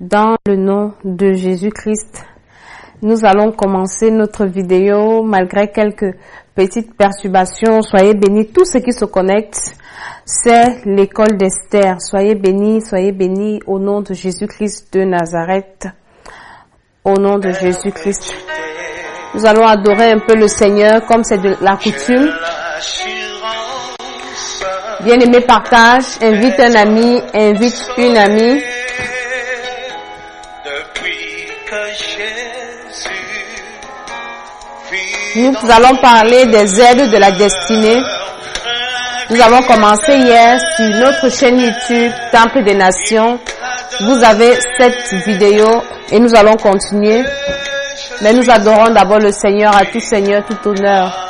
Dans le nom de Jésus-Christ, nous allons commencer notre vidéo malgré quelques petites perturbations. Soyez bénis, tous ceux qui se connectent. C'est l'école d'Esther. Soyez bénis au nom de Jésus-Christ de Nazareth. Au nom de Jésus-Christ. Nous allons adorer un peu le Seigneur comme c'est de la coutume. Bien-aimé, partage, invite un ami, invite une amie. Nous allons parler des aides de la destinée. Nous avons commencé hier sur notre chaîne YouTube Temple des Nations. Vous avez cette vidéo et nous allons continuer. Mais nous adorons d'abord le Seigneur, à tout Seigneur, tout honneur.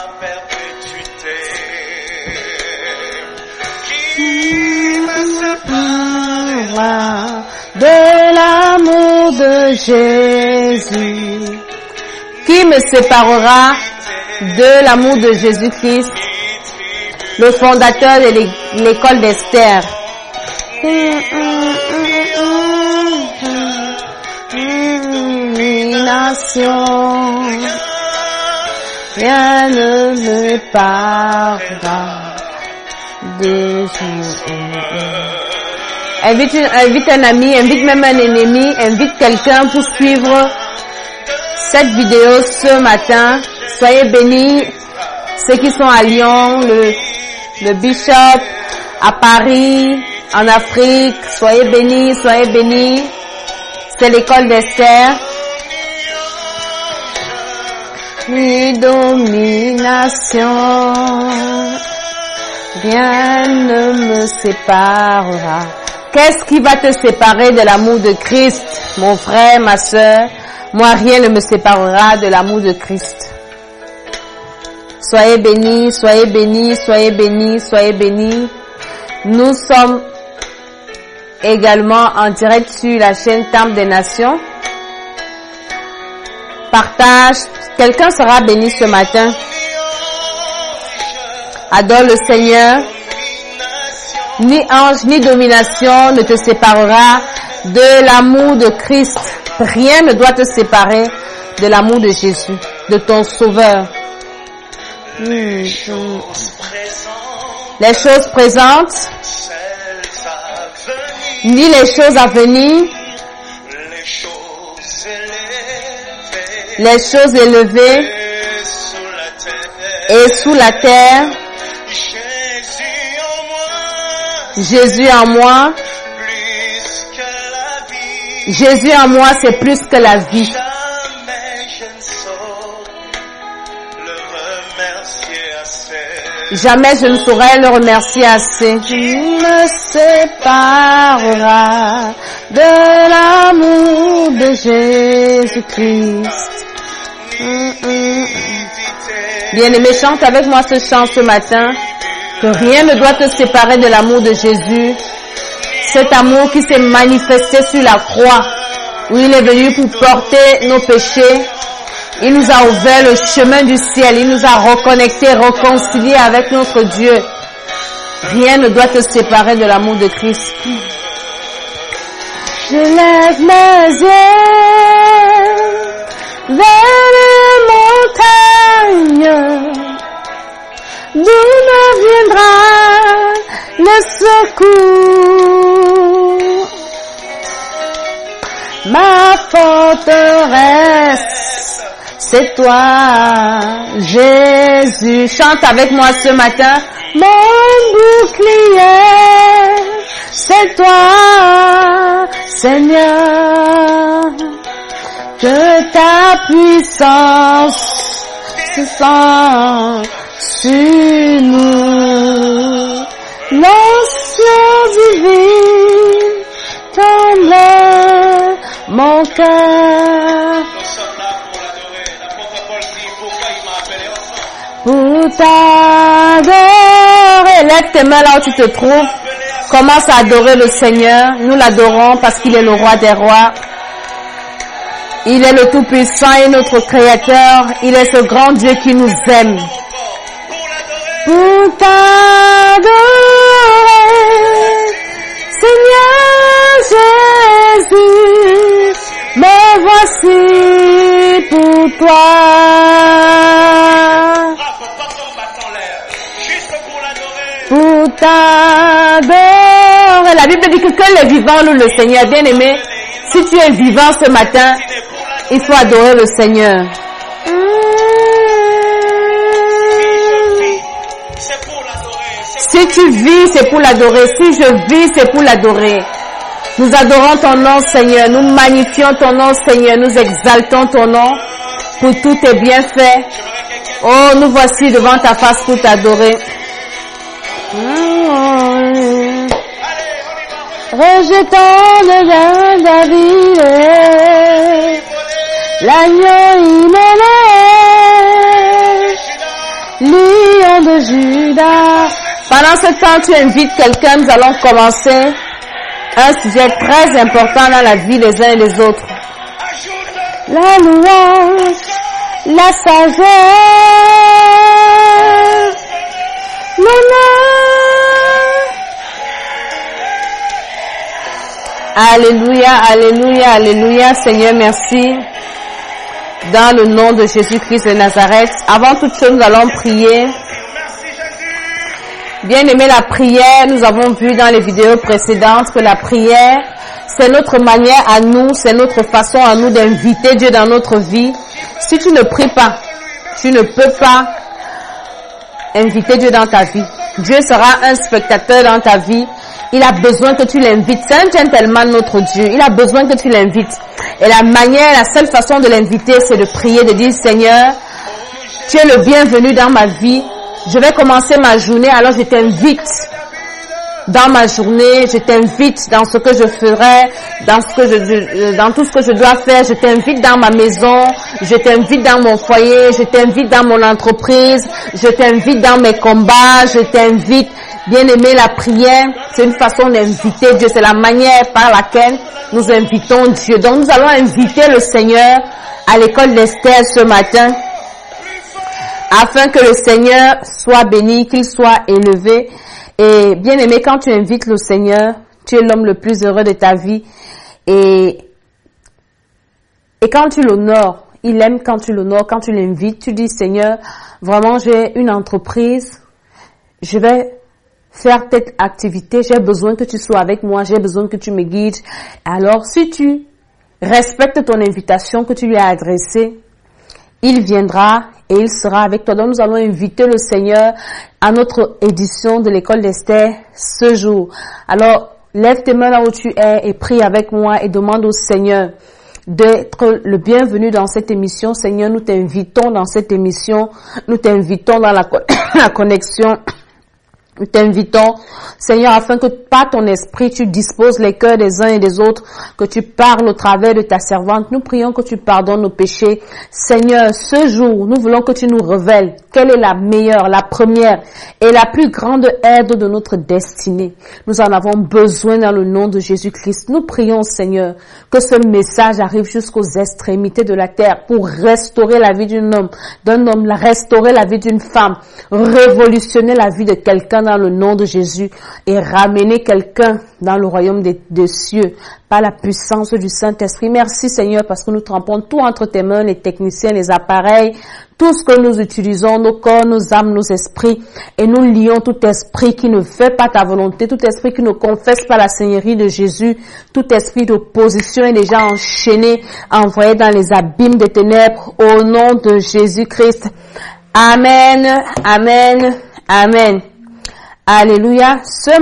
De l'amour de Jésus. Qui me séparera de l'amour de Jésus-Christ, le fondateur de l'école d'Esther? Nation, rien ne me parlera de Jésus. Invite un ami, invite même un ennemi, invite quelqu'un pour suivre cette vidéo ce matin. Soyez bénis, ceux qui sont à Lyon, le Bishop, à Paris, en Afrique. Soyez bénis, soyez bénis. C'est l'école d'Esther. Ni domination, rien ne me séparera. Qu'est-ce qui va te séparer de l'amour de Christ, mon frère, ma sœur? Moi, rien ne me séparera de l'amour de Christ. Soyez bénis, soyez bénis, soyez bénis, soyez bénis. Nous sommes également en direct sur la chaîne Temple des Nations. Partage. Quelqu'un sera béni ce matin. Adore le Seigneur. Ni ange, ni domination ne te séparera de l'amour de Christ. Rien ne doit te séparer de l'amour de Jésus, de ton Sauveur. Les choses présentes, ni les choses à venir, les choses élevées et sous la terre. Jésus en moi. Jésus en moi, c'est plus que la vie. Jamais je ne saurais le remercier assez. Tu me sépareras de l'amour de Jésus-Christ. Bien-aimé, chante avec moi ce chant ce matin. Que rien ne doit te séparer de l'amour de Jésus. Cet amour qui s'est manifesté sur la croix, où il est venu pour porter nos péchés. Il nous a ouvert le chemin du ciel. Il nous a reconnectés, réconciliés avec notre Dieu. Rien ne doit te séparer de l'amour de Christ. Je lève mes yeux vers les montagnes, d'où me viendra le secours. Ma forteresse, c'est toi, Jésus. Chante avec moi ce matin. Mon bouclier, c'est toi, Seigneur. Que ta puissance se sent sur nous. L'onction divine comble mon cœur. Pour t'adorer, lève tes mains là où tu te trouves. Commence à adorer le Seigneur. Nous l'adorons parce qu'il est le roi des rois. Il est le Tout-Puissant et notre Créateur. Il est ce grand Dieu qui nous aime. Pour t'adorer, Seigneur Jésus. voici pour toi. Pour t'adorer. La Bible dit que les vivants louent le Seigneur. Bien aimé, si tu es vivant ce matin, il faut adorer le Seigneur. Si tu vis, c'est pour l'adorer. Si je vis, c'est pour l'adorer. Nous adorons ton nom, Seigneur. Nous magnifions ton nom, Seigneur. Nous exaltons ton nom pour tous tes bienfaits. Oh, nous voici devant ta face pour t'adorer. Rejetons de David, l'agneau immolé, lion de Judas. Pendant ce temps, tu invites quelqu'un, nous allons commencer un sujet très important dans la vie des uns et des autres. La louange, la sagesse, l'honneur. Alléluia, alléluia, alléluia. Seigneur, merci. Dans le nom de Jésus-Christ de Nazareth. Avant toute chose, nous allons prier. Bien aimé, la prière, nous avons vu dans les vidéos précédentes que la prière, c'est notre manière à nous, c'est notre façon à nous d'inviter Dieu dans notre vie. Si tu ne pries pas, tu ne peux pas inviter Dieu dans ta vie. Dieu sera un spectateur dans ta vie. Il a besoin que tu l'invites. C'est un gentleman, notre Dieu. Il a besoin que tu l'invites. Et la seule façon de l'inviter, c'est de prier, de dire, Seigneur, tu es le bienvenu dans ma vie. Je vais commencer ma journée, alors je t'invite dans ma journée, je t'invite dans ce que je ferai, dans tout ce que je dois faire, je t'invite dans ma maison, je t'invite dans mon foyer, je t'invite dans mon entreprise, je t'invite dans mes combats, je t'invite. Bien aimé, la prière, c'est une façon d'inviter Dieu, c'est la manière par laquelle nous invitons Dieu. Donc nous allons inviter le Seigneur à l'école d'Esther ce matin, afin que le Seigneur soit béni, qu'il soit élevé. Et bien aimé, quand tu invites le Seigneur, tu es l'homme le plus heureux de ta vie. Et quand tu l'honores, il aime quand tu l'honores, quand tu l'invites, tu dis, Seigneur, vraiment j'ai une entreprise, je vais faire telle activité, j'ai besoin que tu sois avec moi, j'ai besoin que tu me guides. Alors si tu respectes ton invitation que tu lui as adressée, il viendra et il sera avec toi. Donc nous allons inviter le Seigneur à notre édition de l'école d'Esther ce jour. Alors lève tes mains là où tu es et prie avec moi et demande au Seigneur d'être le bienvenu dans cette émission. Seigneur, nous t'invitons dans cette émission, nous t'invitons dans la connexion. Nous t'invitons, Seigneur, afin que par ton esprit, tu disposes les cœurs des uns et des autres, que tu parles au travers de ta servante. Nous prions que tu pardonnes nos péchés. Seigneur, ce jour, nous voulons que tu nous révèles quelle est la meilleure, la première et la plus grande aide de notre destinée. Nous en avons besoin dans le nom de Jésus-Christ. Nous prions, Seigneur, que ce message arrive jusqu'aux extrémités de la terre pour restaurer la vie d'un homme, restaurer la vie d'une femme, révolutionner la vie de quelqu'un dans le nom de Jésus et ramener quelqu'un dans le royaume des cieux par la puissance du Saint-Esprit. Merci Seigneur parce que nous trempons tout entre tes mains, les techniciens, les appareils, tout ce que nous utilisons, nos corps, nos âmes, nos esprits, et nous lions tout esprit qui ne fait pas ta volonté, tout esprit qui ne confesse pas la Seigneurie de Jésus, tout esprit d'opposition est déjà enchaîné, envoyé dans les abîmes des ténèbres au nom de Jésus-Christ. Amen, amen, amen. Alléluia. Ce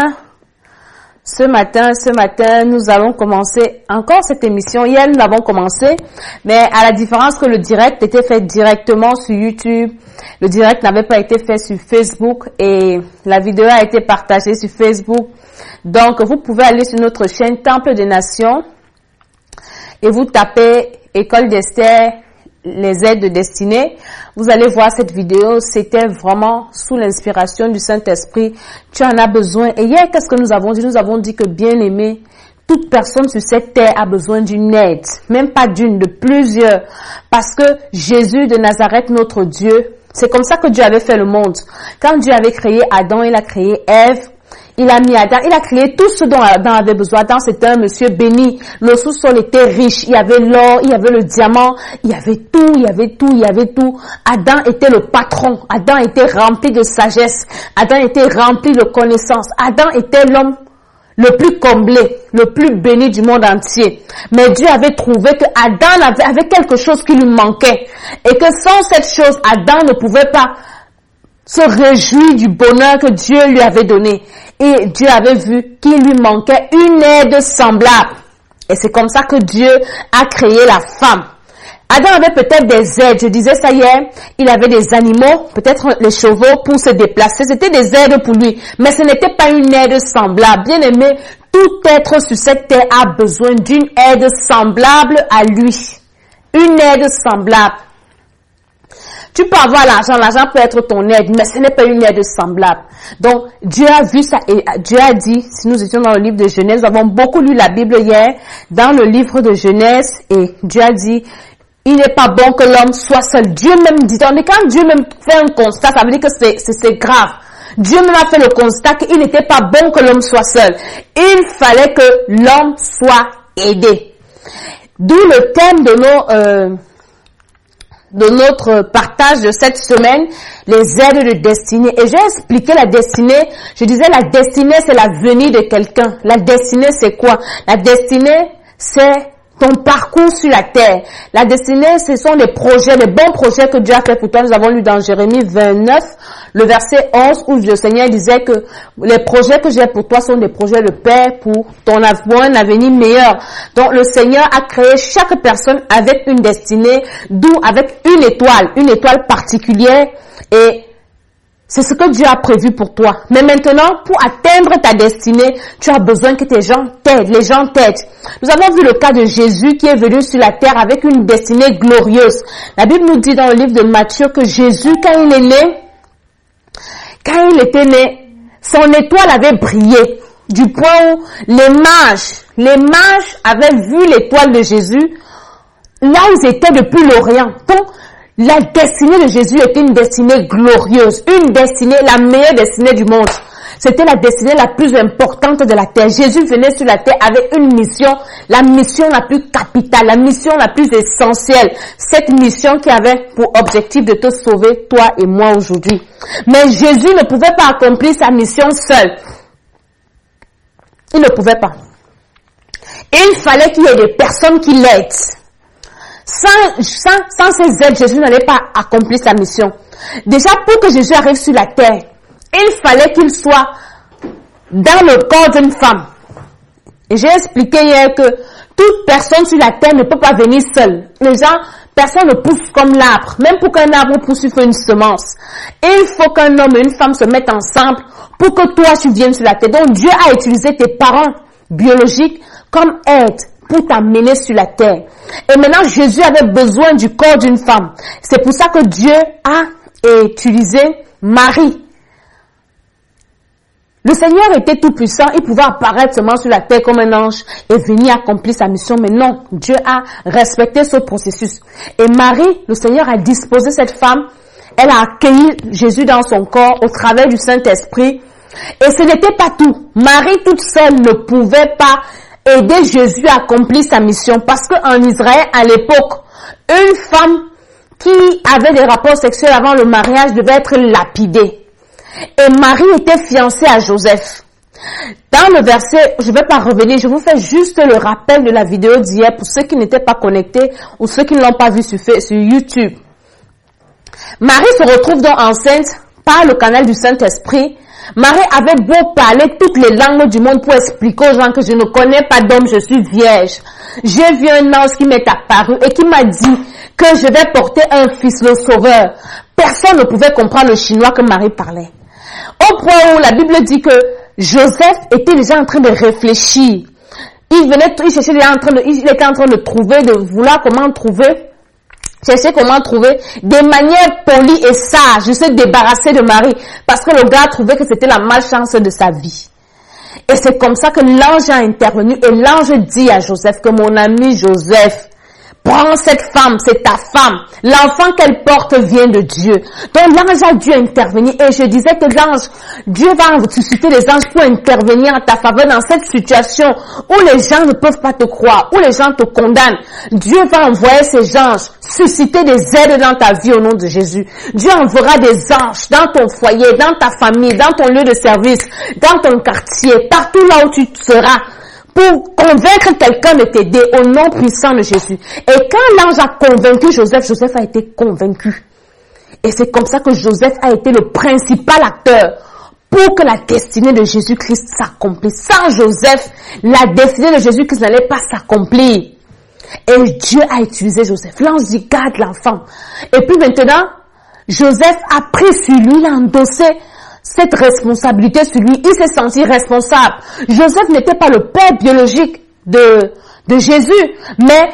matin, nous allons commencer encore cette émission. Hier, nous l'avons commencé, mais à la différence que le direct était fait directement sur YouTube, le direct n'avait pas été fait sur Facebook et la vidéo a été partagée sur Facebook. Donc, vous pouvez aller sur notre chaîne Temple des Nations et vous tapez École d'Esther, les aides de destinée. Vous allez voir cette vidéo, c'était vraiment sous l'inspiration du Saint-Esprit. Tu en as besoin. Et hier, qu'est-ce que nous avons dit? Nous avons dit que, bien aimé, toute personne sur cette terre a besoin d'une aide. Même pas d'une, de plusieurs. Parce que Jésus de Nazareth, notre Dieu, c'est comme ça que Dieu avait fait le monde. Quand Dieu avait créé Adam, il a créé Ève. il a mis Adam, il a créé tout ce dont Adam avait besoin. Adam, c'était un monsieur béni. Le sous-sol était riche. Il y avait l'or, il y avait le diamant, il y avait tout, il y avait tout, il y avait tout. Adam était le patron. Adam était rempli de sagesse. Adam était rempli de connaissances. Adam était l'homme le plus comblé, le plus béni du monde entier. Mais Dieu avait trouvé que Adam avait quelque chose qui lui manquait. Et que sans cette chose, Adam ne pouvait pas se réjouir du bonheur que Dieu lui avait donné. Et Dieu avait vu qu'il lui manquait une aide semblable. Et c'est comme ça que Dieu a créé la femme. Adam avait peut-être des aides, je disais ça hier, il avait des animaux, peut-être les chevaux pour se déplacer, c'était des aides pour lui, mais ce n'était pas une aide semblable. Bien aimé, tout être sur cette terre a besoin d'une aide semblable à lui. Une aide semblable. Tu peux avoir l'argent, l'argent peut être ton aide, mais ce n'est pas une aide semblable. Donc, Dieu a vu ça et Dieu a dit, si nous étions dans le livre de Genèse, nous avons beaucoup lu la Bible hier, dans le livre de Genèse, et Dieu a dit, il n'est pas bon que l'homme soit seul. Dieu même dit, quand Dieu même fait un constat, ça veut dire que c'est grave. Dieu même a fait le constat qu'il n'était pas bon que l'homme soit seul. Il fallait que l'homme soit aidé. D'où le thème de notre partage de cette semaine, les aides de destinée. Et j'ai expliqué la destinée. Je disais la destinée, c'est la venue de quelqu'un. La destinée, c'est quoi? La destinée, c'est ton parcours sur la terre. La destinée, ce sont les projets, les bons projets que Dieu a fait pour toi. Nous avons lu dans Jérémie 29, le verset 11, où le Seigneur disait que les projets que j'ai pour toi sont des projets de paix pour un avenir meilleur. Donc, le Seigneur a créé chaque personne avec une destinée, d'où avec une étoile particulière, et c'est ce que Dieu a prévu pour toi. Mais maintenant, pour atteindre ta destinée, tu as besoin que tes gens t'aident, les gens t'aident. Nous avons vu le cas de Jésus qui est venu sur la terre avec une destinée glorieuse. La Bible nous dit dans le livre de Matthieu que Jésus, quand il était né, son étoile avait brillé. Du point où les mages avaient vu l'étoile de Jésus, là où ils étaient depuis l'Orient. Donc, la destinée de Jésus était une destinée glorieuse, une destinée, la meilleure destinée du monde. C'était la destinée la plus importante de la terre. Jésus venait sur la terre avec une mission, la mission la plus capitale, la mission la plus essentielle. Cette mission qui avait pour objectif de te sauver, toi et moi aujourd'hui. Mais Jésus ne pouvait pas accomplir sa mission seul. Il ne pouvait pas. Et il fallait qu'il y ait des personnes qui l'aident. Sans ces aides, Jésus n'allait pas accomplir sa mission. Déjà, pour que Jésus arrive sur la terre, il fallait qu'il soit dans le corps d'une femme. Et j'ai expliqué hier que toute personne sur la terre ne peut pas venir seule. Personne ne pousse comme l'arbre. Même pour qu'un arbre pousse, il faut une semence. Et il faut qu'un homme et une femme se mettent ensemble pour que toi, tu viennes sur la terre. Donc, Dieu a utilisé tes parents biologiques comme aide pour t'amener sur la terre. Et maintenant, Jésus avait besoin du corps d'une femme. C'est pour ça que Dieu a utilisé Marie. Le Seigneur était tout puissant, il pouvait apparaître seulement sur la terre comme un ange et venir accomplir sa mission. Mais non, Dieu a respecté ce processus. Et Marie, le Seigneur a disposé cette femme, elle a accueilli Jésus dans son corps au travers du Saint-Esprit. Et ce n'était pas tout. Marie toute seule ne pouvait pas aider Jésus à accomplir sa mission. Parce qu'en Israël, à l'époque, une femme qui avait des rapports sexuels avant le mariage devait être lapidée. Et Marie était fiancée à Joseph. Dans le verset, je ne vais pas revenir, je vous fais juste le rappel de la vidéo d'hier pour ceux qui n'étaient pas connectés ou ceux qui ne l'ont pas vu sur YouTube. Marie se retrouve donc enceinte par le canal du Saint-Esprit. Marie avait beau parler toutes les langues du monde pour expliquer aux gens que je ne connais pas d'homme, je suis vierge. J'ai vu un ange qui m'est apparu et qui m'a dit que je vais porter un fils, le sauveur. Personne ne pouvait comprendre le chinois que Marie parlait. Au point où la Bible dit que Joseph était déjà en train de réfléchir. Il était en train de trouver, de vouloir chercher comment trouver des manières polies et sages de se débarrasser de Marie. Parce que le gars trouvait que c'était la malchance de sa vie. Et c'est comme ça que l'ange a intervenu et l'ange dit à Joseph que mon ami Joseph, prends cette femme, c'est ta femme. L'enfant qu'elle porte vient de Dieu. Donc l'ange a dû intervenir. Et je disais que Dieu va susciter les anges pour intervenir en ta faveur dans cette situation où les gens ne peuvent pas te croire, où les gens te condamnent. Dieu va envoyer ses anges, susciter des aides dans ta vie au nom de Jésus. Dieu enverra des anges dans ton foyer, dans ta famille, dans ton lieu de service, dans ton quartier, partout là où tu seras, pour convaincre quelqu'un de t'aider au nom puissant de Jésus. Et quand l'ange a convaincu Joseph, Joseph a été convaincu. Et c'est comme ça que Joseph a été le principal acteur pour que la destinée de Jésus-Christ s'accomplisse. Sans Joseph, la destinée de Jésus-Christ n'allait pas s'accomplir. Et Dieu a utilisé Joseph. L'ange dit, garde l'enfant. Et puis maintenant, Joseph a pris sur lui, il a endossé cette responsabilité sur lui. Il s'est senti responsable. Joseph n'était pas le père biologique de Jésus, mais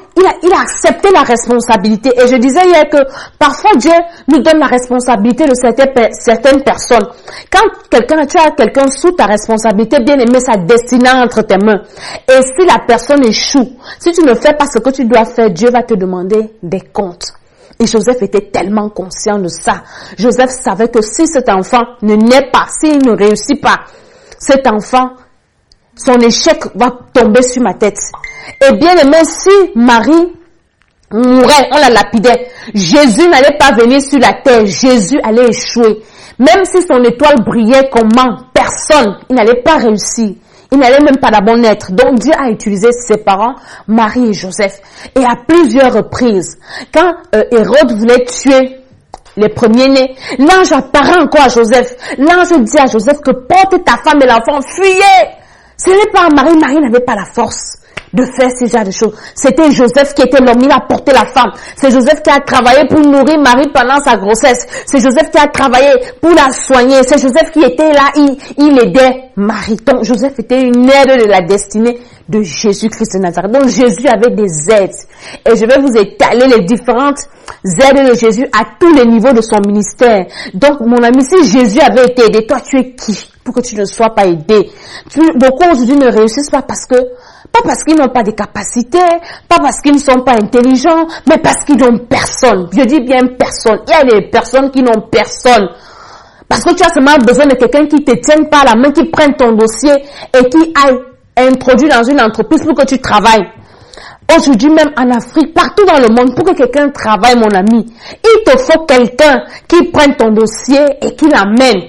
il a accepté la responsabilité. Et je disais hier que parfois Dieu nous donne la responsabilité de certaines personnes. Quand tu as quelqu'un sous ta responsabilité, bien aimé, sa destinée entre tes mains. Et si la personne échoue, si tu ne fais pas ce que tu dois faire, Dieu va te demander des comptes. Et Joseph était tellement conscient de ça. Joseph savait que si cet enfant ne naît pas, s'il ne réussit pas, cet enfant, son échec va tomber sur ma tête. Et bien aimé, si Marie mourait, on la lapidait, Jésus n'allait pas venir sur la terre, Jésus allait échouer. Même si son étoile brillait comment, personne, il n'allait pas réussir. Il n'allait même pas d'abord naître. Donc Dieu a utilisé ses parents, Marie et Joseph. Et à plusieurs reprises, quand Hérode voulait tuer les premiers-nés, l'ange apparaît encore à Joseph. L'ange dit à Joseph que porte ta femme et l'enfant, fuyez. Ce n'est pas Marie. Marie n'avait pas la force de faire ce genre de choses. C'était Joseph qui était l'homme, il a porté la femme. C'est Joseph qui a travaillé pour nourrir Marie pendant sa grossesse. C'est Joseph qui a travaillé pour la soigner. C'est Joseph qui était là, il aidait Marie. Donc Joseph était une aide de la destinée de Jésus-Christ de Nazareth. Donc Jésus avait des aides. Et je vais vous étaler les différentes aides de Jésus à tous les niveaux de son ministère. Donc mon ami, si Jésus avait été aidé, toi tu es qui pour que tu ne sois pas aidé? Beaucoup aujourd'hui ne réussissent pas parce qu'ils n'ont pas de capacités, pas parce qu'ils ne sont pas intelligents, mais parce qu'ils n'ont personne. Je dis bien personne. Il y a des personnes qui n'ont personne. Parce que tu as seulement besoin de quelqu'un qui te tienne par la main, qui prenne ton dossier et qui aille introduire dans une entreprise pour que tu travailles. Aujourd'hui, même en Afrique, partout dans le monde, pour que quelqu'un travaille, mon ami, il te faut quelqu'un qui prenne ton dossier et qui l'amène.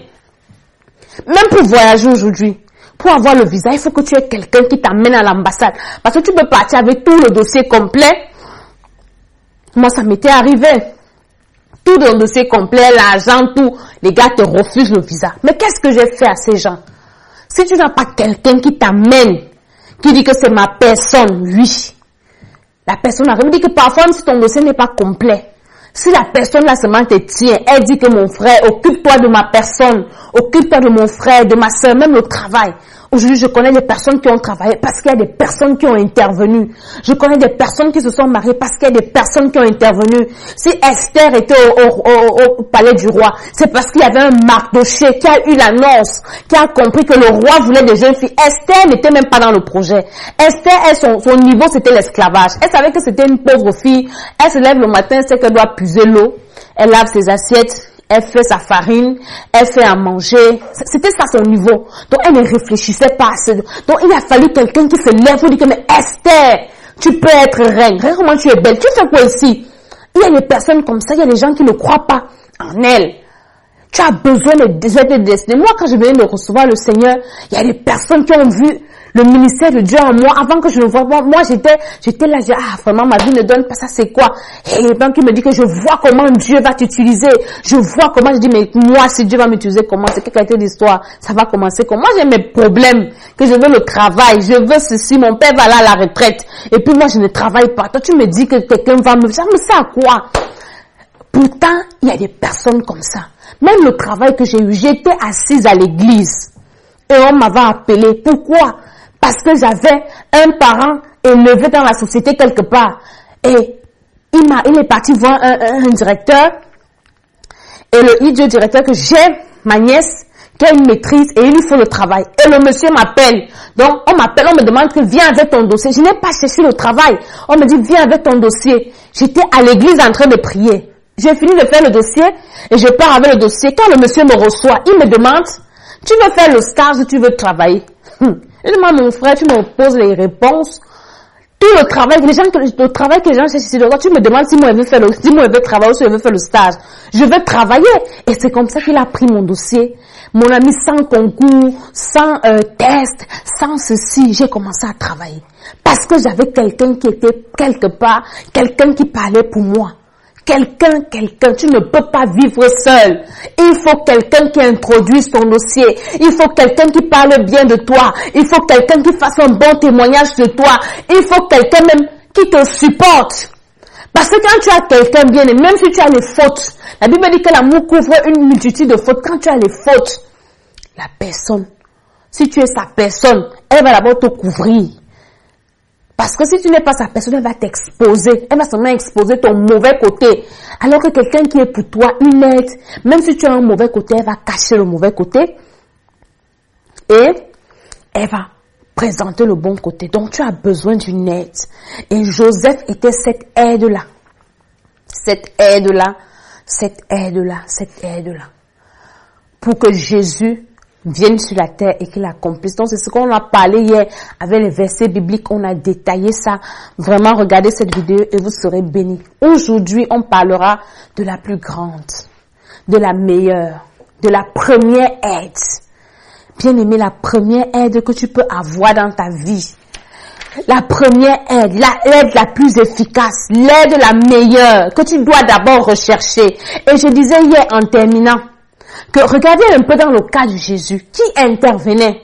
Même pour voyager aujourd'hui. Pour avoir le visa, il faut que tu aies quelqu'un qui t'amène à l'ambassade. Parce que tu peux partir avec tout le dossier complet. Moi, ça m'était arrivé. Tout le dossier complet, l'argent, tout. Les gars te refusent le visa. Mais qu'est-ce que j'ai fait à ces gens? Si tu n'as pas quelqu'un qui t'amène, qui dit que c'est ma personne, oui. La personne arrive, dit que parfois, même si ton dossier n'est pas complet, si la personne là seulement te tient, elle dit que mon frère, occupe-toi de ma personne, occupe-toi de mon frère, de ma soeur, même le travail. Aujourd'hui, je connais des personnes qui ont travaillé parce qu'il y a des personnes qui ont intervenu. Je connais des personnes qui se sont mariées parce qu'il y a des personnes qui ont intervenu. Si Esther était au palais du roi, c'est parce qu'il y avait un Mardochée qui a eu l'annonce, qui a compris que le roi voulait des jeunes filles. Esther n'était même pas dans le projet. Esther, son niveau, c'était l'esclavage. Elle savait que c'était une pauvre fille. Elle se lève le matin, elle sait qu'elle doit puiser l'eau. Elle lave ses assiettes. Elle fait sa farine, elle fait à manger. C'était ça son niveau. Donc elle ne réfléchissait pas à ce. Donc il a fallu quelqu'un qui se lève pour dire que mais Esther, tu peux être reine. Regarde comment tu es belle. Tu fais quoi ici? Il y a des personnes comme ça, il y a des gens qui ne croient pas en elle. Tu as besoin de destinées. Moi, quand je venais de recevoir le Seigneur, il y a des personnes qui ont vu le ministère de Dieu en moi avant que je ne vois pas. Moi, j'étais là, vraiment, ma vie ne donne pas ça, c'est quoi? Et les gens qui me disent que je vois comment Dieu va t'utiliser. Je vois comment, je dis, mais moi, si Dieu va m'utiliser, comment? C'est quelle qualité d'histoire? Ça va commencer comment? Moi, j'ai mes problèmes, que je veux le travail, je veux ceci, mon père va là à la retraite. Et puis moi, je ne travaille pas. Toi, tu me dis que quelqu'un va me... Ça me sert à quoi? Pourtant, il y a des personnes comme ça. Même le travail que j'ai eu, j'étais assise à l'église. Et on m'avait appelé. Pourquoi? Parce que j'avais un parent élevé dans la société quelque part. Et il est parti voir un directeur. Et il dit au directeur que j'ai ma nièce tu as une maîtrise et il lui faut le travail. Et le monsieur m'appelle. Donc, on m'appelle, on me demande que viens avec ton dossier. Je n'ai pas cherché le travail. On me dit, viens avec ton dossier. J'étais à l'église en train de prier. J'ai fini de faire le dossier et je pars avec le dossier. Quand le monsieur me reçoit, il me demande, tu veux faire le stage ou tu veux travailler? Je demande, mon frère, tu me poses les réponses. Tout le travail, le travail que les gens cherchent ici, tu me demandes si moi je veux faire si moi je veux travailler ou si je veux faire le stage. Je veux travailler. Et c'est comme ça qu'il a pris mon dossier. Mon ami, sans concours, sans test, sans ceci, j'ai commencé à travailler. Parce que j'avais quelqu'un qui était quelque part, quelqu'un qui parlait pour moi. Quelqu'un, tu ne peux pas vivre seul. Il faut quelqu'un qui introduise ton dossier. Il faut quelqu'un qui parle bien de toi. Il faut quelqu'un qui fasse un bon témoignage de toi. Il faut quelqu'un même qui te supporte. Parce que quand tu as quelqu'un bien, et même si tu as les fautes, la Bible dit que l'amour couvre une multitude de fautes. Quand tu as les fautes, la personne, si tu es sa personne, elle va d'abord te couvrir. Parce que si tu n'es pas sa personne, elle va t'exposer. Elle va seulement exposer ton mauvais côté. Alors que quelqu'un qui est pour toi une aide, même si tu as un mauvais côté, elle va cacher le mauvais côté. Et elle va présenter le bon côté. Donc tu as besoin d'une aide. Et Joseph était cette aide-là. Cette aide-là. Cette aide-là. Cette aide-là. Pour que Jésus vienne sur la terre et qu'il accomplisse. Donc c'est ce qu'on a parlé hier avec les versets bibliques, on a détaillé ça. Vraiment, regardez cette vidéo et vous serez bénis. Aujourd'hui, on parlera de la plus grande, de la meilleure, de la première aide. Bien aimé, la première aide que tu peux avoir dans ta vie. La première aide, l'aide la plus efficace, l'aide la meilleure que tu dois d'abord rechercher. Et je disais hier en terminant, que regardez un peu dans le cas de Jésus, qui intervenait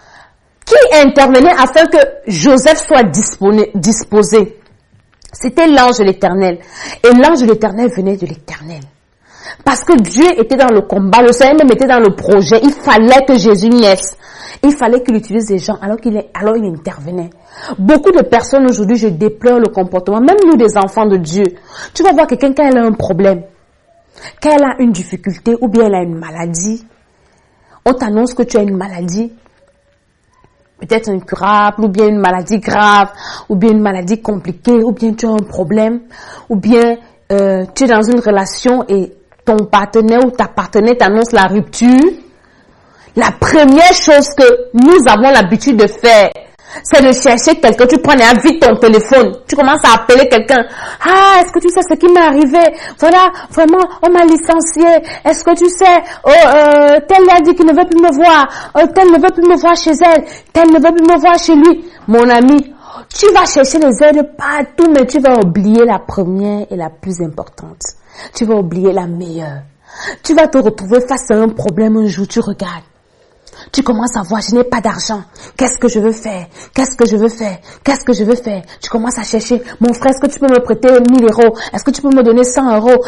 afin que Joseph soit disposé. C'était l'ange de l'Éternel. Et l'ange de l'Éternel venait de l'Éternel. Parce que Dieu était dans le combat, le Seigneur même était dans le projet. Il fallait que Jésus naisse. Il fallait qu'il utilise des gens alors il intervenait. Beaucoup de personnes aujourd'hui, je déplore le comportement, même nous des enfants de Dieu. Tu vas voir quelqu'un quand elle a un problème, quand elle a une difficulté ou bien elle a une maladie, on t'annonce que tu as une maladie, peut-être incurable, ou bien une maladie grave, ou bien une maladie compliquée, ou bien tu as un problème, ou bien tu es dans une relation et ton partenaire ou ta partenaire t'annonce la rupture. La première chose que nous avons l'habitude de faire, c'est de chercher quelqu'un. Tu prends vite ton téléphone. Tu commences à appeler quelqu'un. Ah, est-ce que tu sais ce qui m'est arrivé? Voilà, vraiment, on m'a licencié. Est-ce que tu sais, tel a dit qu'il ne veut plus me voir. Tel ne veut plus me voir chez elle. Tel ne veut plus me voir chez lui. Mon ami, tu vas chercher les aides partout, mais tu vas oublier la première et la plus importante. Tu vas oublier la meilleure. Tu vas te retrouver face à un problème un jour, tu regardes. Tu commences à voir, je n'ai pas d'argent. Qu'est-ce que je veux faire? Qu'est-ce que je veux faire? Qu'est-ce que je veux faire? Tu commences à chercher. Mon frère, est-ce que tu peux me prêter 1000 euros? Est-ce que tu peux me donner 100 euros?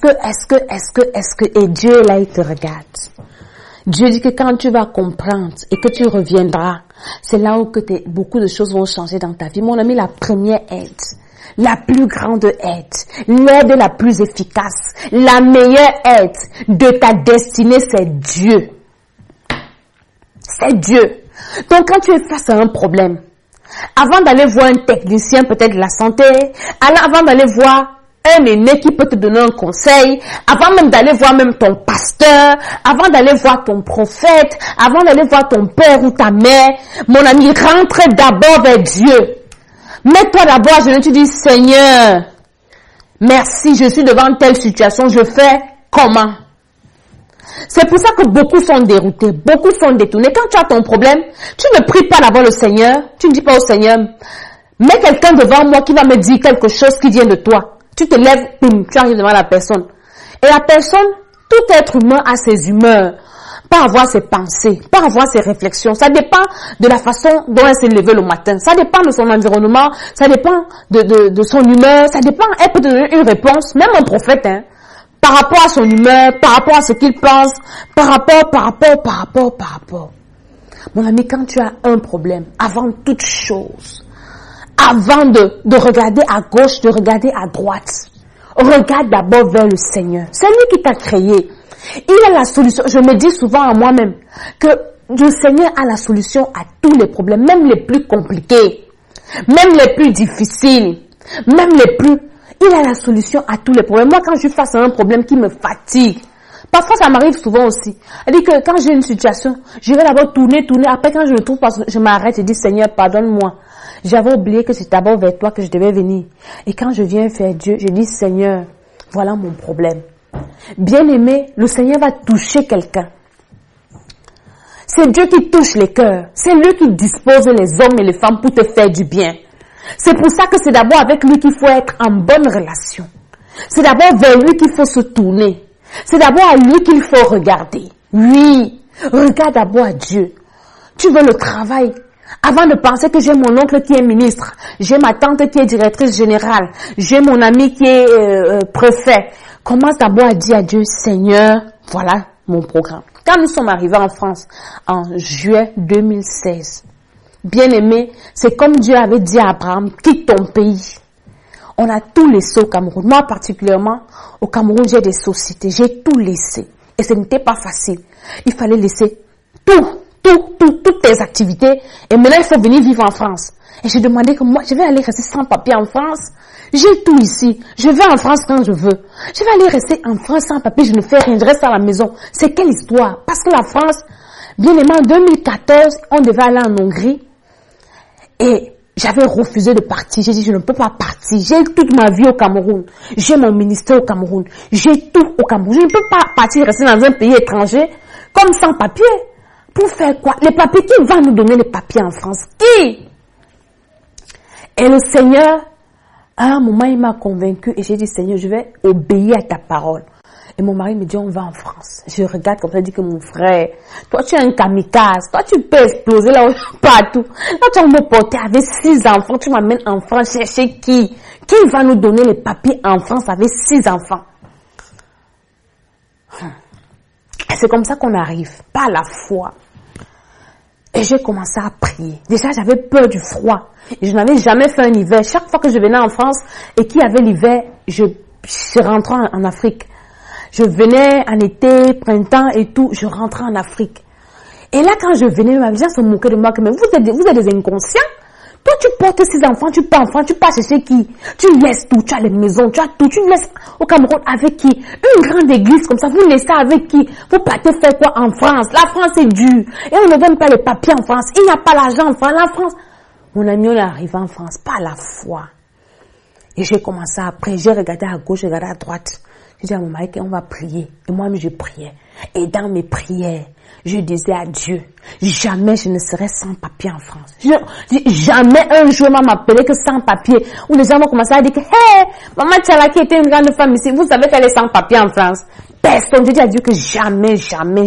Est-ce que? Et Dieu, là, il te regarde. Dieu dit que quand tu vas comprendre et que tu reviendras, c'est là où beaucoup de choses vont changer dans ta vie. Mon ami, la première aide, la plus grande aide, l'aide la plus efficace, la meilleure aide de ta destinée, c'est Dieu. C'est Dieu. Donc quand tu es face à un problème, avant d'aller voir un technicien peut-être de la santé, avant d'aller voir un aîné qui peut te donner un conseil, avant même d'aller voir même ton pasteur, avant d'aller voir ton prophète, avant d'aller voir ton père ou ta mère, mon ami, rentre d'abord vers Dieu. Mets-toi d'abord, je te dis, Seigneur, merci, je suis devant telle situation, je fais comment? C'est pour ça que beaucoup sont déroutés, beaucoup sont détournés. Quand tu as ton problème, tu ne pries pas d'abord le Seigneur, tu ne dis pas au Seigneur, mets quelqu'un devant moi qui va me dire quelque chose qui vient de toi. Tu te lèves, boum, tu arrives devant la personne. Et la personne, tout être humain a ses humeurs, pas avoir ses pensées, pas avoir ses réflexions. Ça dépend de la façon dont elle s'est levée le matin. Ça dépend de son environnement, ça dépend de son humeur, ça dépend, elle peut te donner une réponse, même un prophète, par rapport à son humeur, par rapport à ce qu'il pense, par rapport. Mon ami, quand tu as un problème, avant toute chose, avant de regarder à gauche, de regarder à droite, regarde d'abord vers le Seigneur. C'est lui qui t'a créé. Il a la solution. Je me dis souvent à moi-même que le Seigneur a la solution à tous les problèmes, même les plus compliqués, même les plus difficiles, même les plus... Il a la solution à tous les problèmes. Moi, quand je suis face à un problème qui me fatigue, parfois ça m'arrive souvent aussi. C'est-à-dire que quand j'ai une situation, je vais d'abord tourner. Après, quand je ne trouve pas, je m'arrête, je dis Seigneur, pardonne-moi. J'avais oublié que c'est d'abord vers toi que je devais venir. Et quand je viens faire Dieu, je dis Seigneur, voilà mon problème. Bien-aimé, le Seigneur va toucher quelqu'un. C'est Dieu qui touche les cœurs. C'est lui qui dispose les hommes et les femmes pour te faire du bien. C'est pour ça que c'est d'abord avec lui qu'il faut être en bonne relation. C'est d'abord vers lui qu'il faut se tourner. C'est d'abord à lui qu'il faut regarder. Oui, regarde d'abord à Dieu. Tu veux le travail. Avant de penser que j'ai mon oncle qui est ministre, j'ai ma tante qui est directrice générale, j'ai mon ami qui est préfet. Commence d'abord à dire à Dieu, Seigneur, voilà mon programme. Quand nous sommes arrivés en France en juillet 2016, bien aimé, c'est comme Dieu avait dit à Abraham, quitte ton pays. On a tout laissé au Cameroun. Moi particulièrement, au Cameroun, j'ai des sociétés, j'ai tout laissé. Et ce n'était pas facile. Il fallait laisser toutes tes activités. Et maintenant, il faut venir vivre en France. Et j'ai demandé que moi, je vais aller rester sans papier en France. J'ai tout ici. Je vais en France quand je veux. Je vais aller rester en France sans papier. Je ne fais rien. Je reste à la maison. C'est quelle histoire? Parce que la France, bien aimé, en 2014, on devait aller en Hongrie. Et j'avais refusé de partir. J'ai dit, je ne peux pas partir. J'ai toute ma vie au Cameroun. J'ai mon ministère au Cameroun. J'ai tout au Cameroun. Je ne peux pas partir, rester dans un pays étranger comme sans papier. Pour faire quoi? Les papiers, qui va nous donner les papiers en France? Qui? Et le Seigneur, à un moment, il m'a convaincu et j'ai dit, Seigneur, je vais obéir à ta parole. Et mon mari me dit, on va en France. Je regarde comme ça, je dis que mon frère, toi tu es un kamikaze, toi tu peux exploser là partout. Là tu vas me porter avec 6 enfants, tu m'amènes en France chercher qui? Qui va nous donner les papiers en France avec 6 enfants? Et c'est comme ça qu'on arrive, pas à la foi. Et j'ai commencé à prier. Déjà, j'avais peur du froid. Et je n'avais jamais fait un hiver. Chaque fois que je venais en France et qu'il y avait l'hiver, je rentrais en Afrique. Je venais en été, printemps et tout, je rentrais en Afrique. Et là, quand je venais, les gens se moquaient de moi, mais vous êtes des inconscients. Toi, tu portes 6 enfants, tu pars en France, tu pars chez qui? Tu laisses tout, tu as les maisons, tu as tout, tu laisses au Cameroun avec qui? Une grande église comme ça, vous laissez avec qui? Vous partez faire quoi en France? La France est dure. Et on ne donne pas les papiers en France. Il n'y a pas l'argent en France. La France. Mon ami, on est arrivé en France, pas à la foi. Et j'ai commencé à prier, j'ai regardé à gauche, j'ai regardé à droite. J'ai dit à mon mari qu'on va prier. Et moi-même, je priais. Et dans mes prières, je disais à Dieu, jamais je ne serai sans papier en France. Jamais un jour on m'appelait que sans papier. Où les gens vont commencer à dire que, hey, maman Tchalaki était une grande femme ici. Vous savez qu'elle est sans papier en France. Personne. Je dis à Dieu que jamais.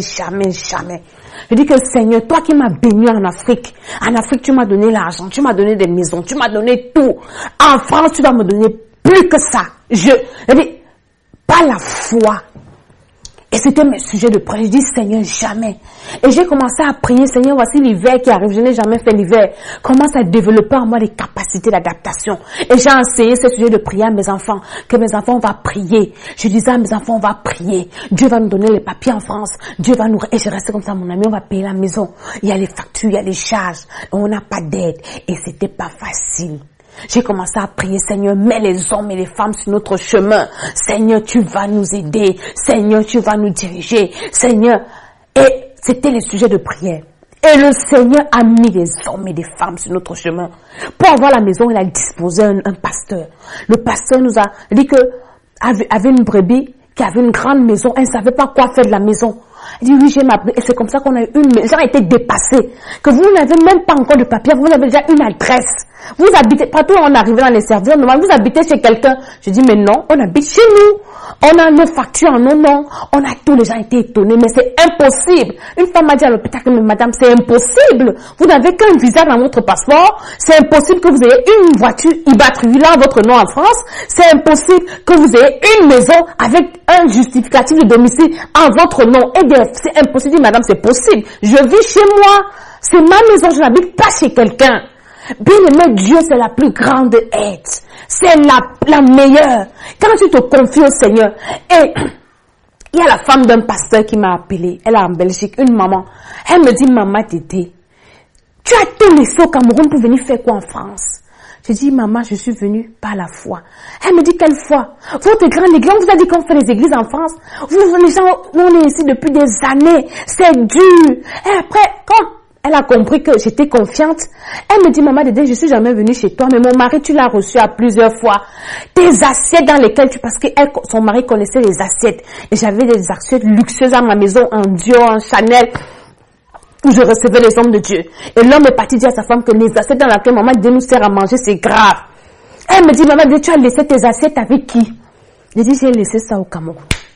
Je dis que Seigneur, toi qui m'as béni en Afrique tu m'as donné l'argent, tu m'as donné des maisons, tu m'as donné tout. En France, tu vas me donner plus que ça. Je dis, pas la foi. Et c'était mes sujets de prière. Je dis, Seigneur, jamais. Et j'ai commencé à prier, Seigneur, voici l'hiver qui arrive. Je n'ai jamais fait l'hiver. Commence à développer en moi les capacités d'adaptation. Et j'ai enseigné ces sujets de prière à mes enfants. Que mes enfants, on va prier. Je disais à mes enfants, on va prier. Dieu va nous donner les papiers en France. Dieu va nous... Et je restais comme ça, mon ami, on va payer la maison. Il y a les factures, il y a les charges. On n'a pas d'aide. Et c'était pas facile. J'ai commencé à prier, Seigneur, mets les hommes et les femmes sur notre chemin. Seigneur, tu vas nous aider. Seigneur, tu vas nous diriger. Seigneur, et c'était les sujets de prière. Et le Seigneur a mis des hommes et des femmes sur notre chemin. Pour avoir la maison, il a disposé un pasteur. Le pasteur nous a dit que avait une brebis qui avait une grande maison. Elle ne savait pas quoi faire de la maison. Il dit, oui, j'ai ma brebis. Et c'est comme ça qu'on a eu une maison. Elle a été dépassée. Que vous n'avez même pas encore de papier. Vous avez déjà une adresse. Vous habitez, partout où on arrive dans les services, vous habitez chez quelqu'un. Je dis, mais non, on habite chez nous. On a nos factures en nos noms. On a tous les gens étaient étonnés, mais c'est impossible. Une femme m'a dit à l'hôpital, mais madame, c'est impossible. Vous n'avez qu'un visa dans votre passeport. C'est impossible que vous ayez une voiture immatriculée à votre nom en France. C'est impossible que vous ayez une maison avec un justificatif de domicile en votre nom. Eh bien, c'est impossible. Je dis, madame, c'est possible. Je vis chez moi. C'est ma maison. Je n'habite pas chez quelqu'un. Bien aimé, Dieu, c'est la plus grande aide. C'est la meilleure. Quand tu te confies au Seigneur, et Il y a la femme d'un pasteur qui m'a appelé. Elle est en Belgique, une maman. Elle me dit, maman Tété, tu as tout laissé au Cameroun pour venir faire quoi en France? Je dis, maman, je suis venue par la foi. Elle me dit, quelle foi? Votre grande église, on vous a dit qu'on fait les églises en France. Vous, les gens, on est ici depuis des années. C'est dur. Et après, quand elle a compris que j'étais confiante, elle me dit, maman Dédé, je suis jamais venue chez toi, mais mon mari, tu l'as reçu à plusieurs fois. Des assiettes dans lesquelles parce que son mari connaissait les assiettes. Et j'avais des assiettes luxueuses à ma maison, en Dior, en Chanel, où je recevais les hommes de Dieu. Et l'homme est parti dire à sa femme que les assiettes dans lesquelles maman Dédé nous sert à manger, c'est grave. Elle me dit, maman Dédé, tu as laissé tes assiettes avec qui? Je dis, j'ai laissé ça au Cameroun.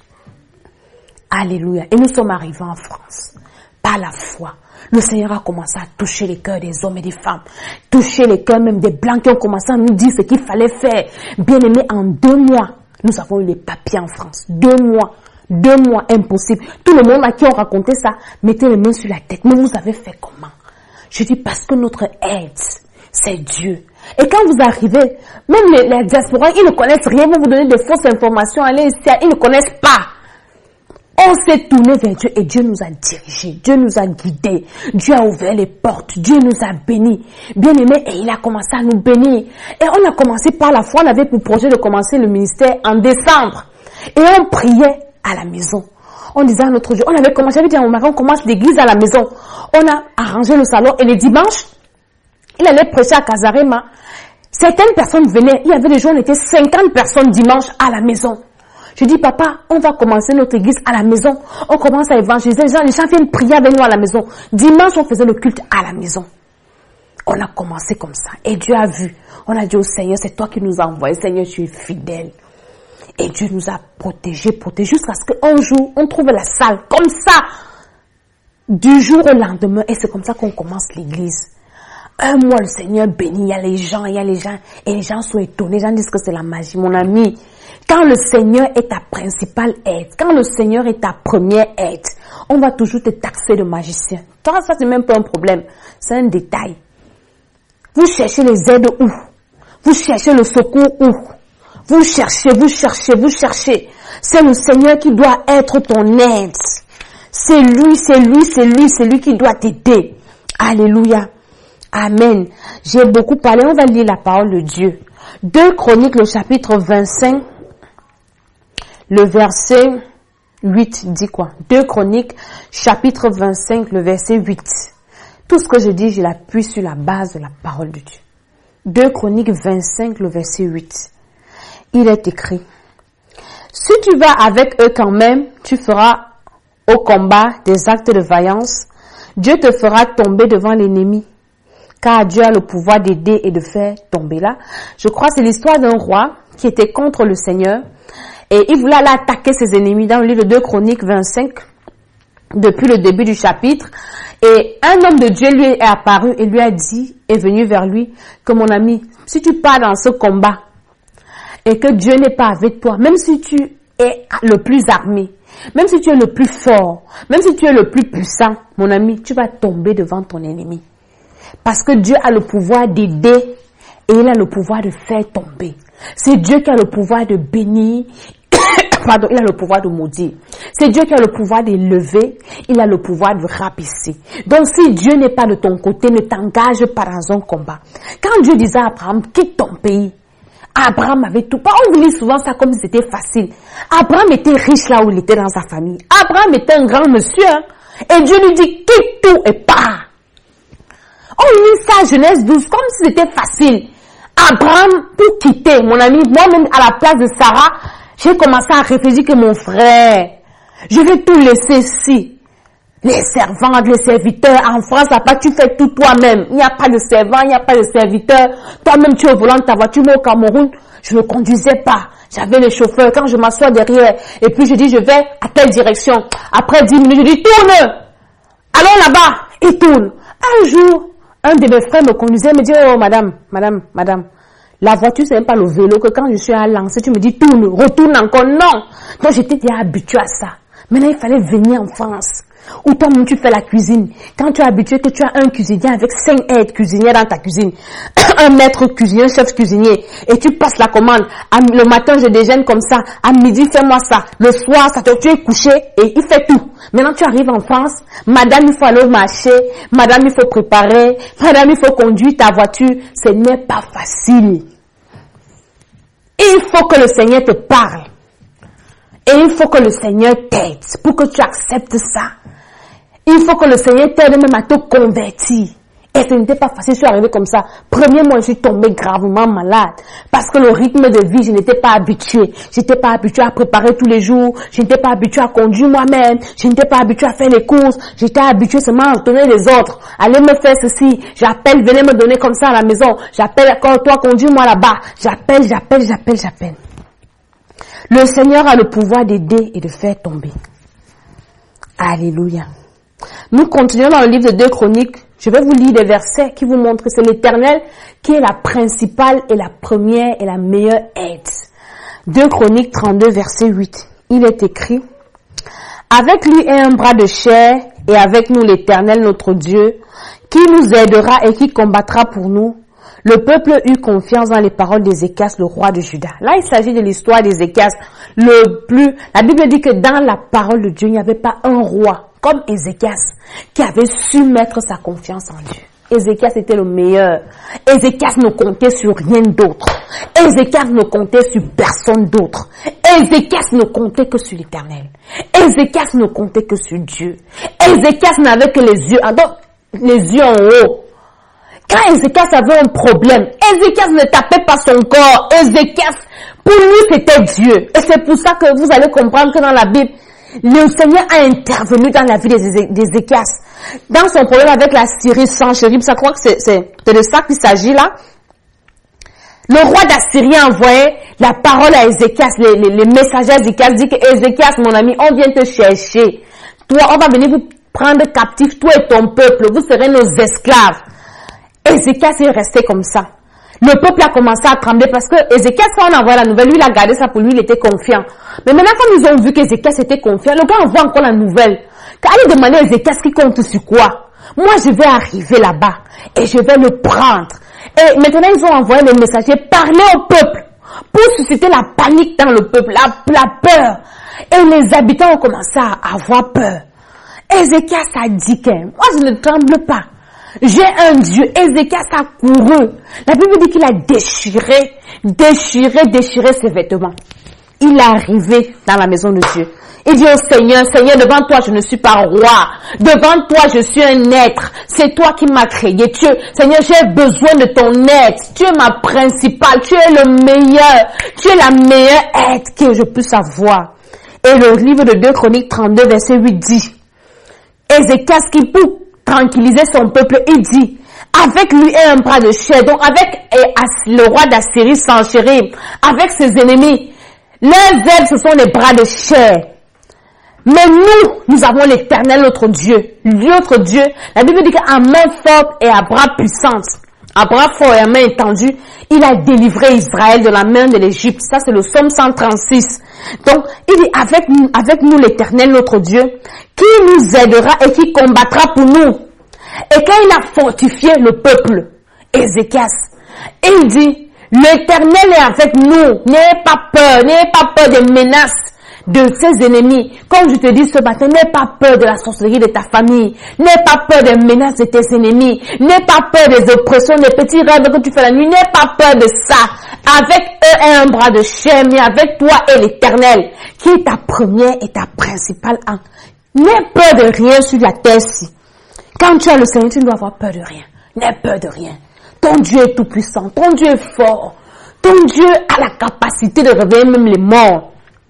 Alléluia. Et nous sommes arrivés en France. Par la foi. Le Seigneur a commencé à toucher les cœurs des hommes et des femmes. Toucher les cœurs même des blancs qui ont commencé à nous dire ce qu'il fallait faire. Bien aimé, en 2 mois, nous avons eu les papiers en France. 2 mois. 2 mois, impossible. Tout le monde à qui on racontait ça, mettez les mains sur la tête. Mais vous avez fait comment? Je dis parce que notre aide, c'est Dieu. Et quand vous arrivez, même les diasporas, ils ne connaissent rien, vous donnez des fausses informations, allez ici, ils ne connaissent pas. On s'est tourné vers Dieu et Dieu nous a dirigés, Dieu nous a guidés, Dieu a ouvert les portes, Dieu nous a bénis. Bien aimé, et il a commencé à nous bénir. Et on a commencé par la foi, on avait pour projet de commencer le ministère en décembre. Et on priait à la maison. On disait à notre Dieu, on avait commencé, j'avais dit à mon mari, on commence l'église à la maison. On a arrangé le salon et les dimanches, il allait prêcher à Casarema. Certaines personnes venaient, il y avait des jours, on était 50 personnes dimanche à la maison. Je dis, papa, on va commencer notre église à la maison. On commence à évangéliser. Les gens viennent prier avec nous à la maison. Dimanche, on faisait le culte à la maison. On a commencé comme ça. Et Dieu a vu. On a dit au Seigneur, c'est toi qui nous as envoyés. Seigneur, tu es fidèle. Et Dieu nous a protégés, jusqu'à ce qu'un jour, on trouve la salle comme ça. Du jour au lendemain. Et c'est comme ça qu'on commence l'église. Un mois, le Seigneur bénit. Il y a les gens. Et les gens sont étonnés. Les gens disent que c'est la magie. Mon ami, quand le Seigneur est ta principale aide, quand le Seigneur est ta première aide, on va toujours te taxer de magicien. Toi, ça, c'est même pas un problème. C'est un détail. Vous cherchez les aides où? Vous cherchez le secours où? Vous cherchez. C'est le Seigneur qui doit être ton aide. C'est lui qui doit t'aider. Alléluia. Amen. J'ai beaucoup parlé. On va lire la parole de Dieu. 2 Chroniques, le chapitre 25, le verset 8 dit quoi? 2 Chroniques, chapitre 25, le verset 8. Tout ce que je dis, je l'appuie sur la base de la parole de Dieu. 2 Chroniques 25, le verset 8. Il est écrit, si tu vas avec eux quand même, tu feras au combat des actes de vaillance. Dieu te fera tomber devant l'ennemi. Car Dieu a le pouvoir d'aider et de faire tomber là. Je crois que c'est l'histoire d'un roi qui était contre le Seigneur. Et il voulait aller attaquer ses ennemis dans le livre de 2 Chroniques 25, depuis le début du chapitre. Et un homme de Dieu lui est apparu et lui a dit, est venu vers lui, que mon ami, si tu pars dans ce combat et que Dieu n'est pas avec toi, même si tu es le plus armé, même si tu es le plus fort, même si tu es le plus puissant, mon ami, tu vas tomber devant ton ennemi. Parce que Dieu a le pouvoir d'aider et il a le pouvoir de faire tomber. C'est Dieu qui a le pouvoir de bénir. Pardon, il a le pouvoir de maudire. C'est Dieu qui a le pouvoir d'élever. Il a le pouvoir de rabaisser. Donc si Dieu n'est pas de ton côté, ne t'engage pas dans un combat. Quand Dieu disait à Abraham, quitte ton pays. Abraham avait tout. On lit souvent ça comme si c'était facile. Abraham était riche là où il était dans sa famille. Abraham était un grand monsieur. Et Dieu lui dit, quitte tout et pars. On lit ça à Genèse 12 comme si c'était facile. Abraham, pour quitter, mon ami, moi-même à la place de Sarah, j'ai commencé à réfléchir que mon frère, je vais tout laisser ici. Les servantes, les serviteurs, en France, après, tu fais tout toi-même. Il n'y a pas de servant, il n'y a pas de serviteur. Toi-même, tu es au volant de ta voiture. Moi, au Cameroun, je ne conduisais pas. J'avais les chauffeurs. Quand je m'assois derrière, et puis je dis, je vais à telle direction. Après 10 minutes, je dis, tourne! Allons là-bas! Il tourne. Un jour, un de mes frères me conduisait, me dit, oh, madame, la voiture, c'est même pas le vélo que quand je suis à lancer, tu me dis, tourne, retourne encore. Non! Donc, j'étais déjà habituée à ça. Maintenant, il fallait venir en France. Ou toi-même tu fais la cuisine. Quand tu es habitué que tu as un cuisinier avec 5 aides cuisinières dans ta cuisine, un maître cuisinier, un chef cuisinier, et tu passes la commande. Le matin je déjeune comme ça, à midi fais-moi ça, le soir tu es couché et il fait tout. Maintenant tu arrives en France, madame il faut aller au marché, madame il faut préparer, madame il faut conduire ta voiture. Ce n'est pas facile. Il faut que le Seigneur te parle. Et il faut que le Seigneur t'aide pour que tu acceptes ça. Il faut que le Seigneur t'aide même à te convertir. Et ce n'était pas facile, je suis arrivée comme ça. Premier mois, je suis tombée gravement malade. Parce que le rythme de vie, je n'étais pas habituée. Je n'étais pas habituée à préparer tous les jours. Je n'étais pas habituée à conduire moi-même. Je n'étais pas habituée à faire les courses. J'étais habituée seulement à donner les autres. Allez me faire ceci. J'appelle, venez me donner comme ça à la maison. J'appelle, toi, conduis-moi là-bas. J'appelle. Le Seigneur a le pouvoir d'aider et de faire tomber. Alléluia. Nous continuons dans le livre de 2 Chroniques. Je vais vous lire des versets qui vous montrent que c'est l'Éternel qui est la principale et la première et la meilleure aide. 2 Chroniques 32, verset 8. Il est écrit: avec lui est un bras de chair et avec nous l'Éternel notre Dieu qui nous aidera et qui combattra pour nous. Le peuple eut confiance dans les paroles d'Ézéchias, le roi de Juda. Là, il s'agit de l'histoire d'Ézéchias. La Bible dit que dans la parole de Dieu, il n'y avait pas un roi comme Ézéchias qui avait su mettre sa confiance en Dieu. Ézéchias était le meilleur. Ézéchias ne comptait sur rien d'autre. Ézéchias ne comptait sur personne d'autre. Ézéchias ne comptait que sur l'Éternel. Ézéchias ne comptait que sur Dieu. Ézéchias n'avait que les yeux en haut. Quand Ézéchias avait un problème, Ézéchias ne tapait pas son corps. Ézéchias, pour lui, c'était Dieu. Et c'est pour ça que vous allez comprendre que dans la Bible, le Seigneur a intervenu dans la vie d'Ézéchias. Dans son problème avec la Syrie Sanchérib, ça croit que c'est de ça qu'il s'agit là. Le roi d'Assyrie a envoyé la parole à Ézéchias, les messagers d'Ézéchias dit que Ézéchias, mon ami, on vient te chercher. Toi, on va venir vous prendre captif, toi et ton peuple, vous serez nos esclaves. Ézéchias est resté comme ça. Le peuple a commencé à trembler parce que Ézéchias, quand on envoie la nouvelle, lui, il a gardé ça pour lui, il était confiant. Mais maintenant, quand ils ont vu qu'Ézéchias était confiant, le gars envoie encore la nouvelle. Allez demander à Ézéchias qui compte sur quoi. Moi, je vais arriver là-bas et je vais le prendre. Et maintenant, ils ont envoyé les messagers parler au peuple pour susciter la panique dans le peuple, la peur. Et les habitants ont commencé à avoir peur. Ézéchias a dit que moi, je ne tremble pas. J'ai un Dieu. Ézéchias a couru. La Bible dit qu'il a déchiré ses vêtements. Il est arrivé dans la maison de Dieu. Il dit au Seigneur, Seigneur, devant toi, je ne suis pas roi. Devant toi, je suis un être. C'est toi qui m'as créé. Seigneur, j'ai besoin de ton aide. Tu es ma principale. Tu es le meilleur. Tu es la meilleure aide que je puisse avoir. Et le livre de 2 Chroniques 32, verset 8 dit, Ézéchias qui pour tranquilliser son peuple, il dit, avec lui est un bras de chair. Donc avec le roi d'Assyrie Sanchérib, avec ses ennemis, leurs ailes, ce sont les bras de chair. Mais nous avons l'Éternel, notre Dieu. Notre Dieu, la Bible dit qu'à main forte et à bras puissante, à bras fort et à main étendue, il a délivré Israël de la main de l'Égypte. Ça, c'est le psaume 136. Donc, il dit, avec nous l'Éternel, notre Dieu, qui nous aidera et qui combattra pour nous. Et quand il a fortifié le peuple, Ézéchias, il dit, l'Éternel est avec nous. N'ayez pas peur des menaces de ses ennemis. Comme je te dis ce matin, n'aie pas peur de la sorcellerie de ta famille. N'aie pas peur des menaces de tes ennemis. N'aie pas peur des oppressions, des petits rêves que tu fais la nuit. N'aie pas peur de ça. Avec eux est un bras de chair, mais avec toi est l'Éternel, qui est ta première et ta principale âme. N'aie peur de rien sur la terre-ci. Quand tu as le Seigneur, tu ne dois avoir peur de rien. N'aie peur de rien. Ton Dieu est tout puissant. Ton Dieu est fort. Ton Dieu a la capacité de réveiller même les morts.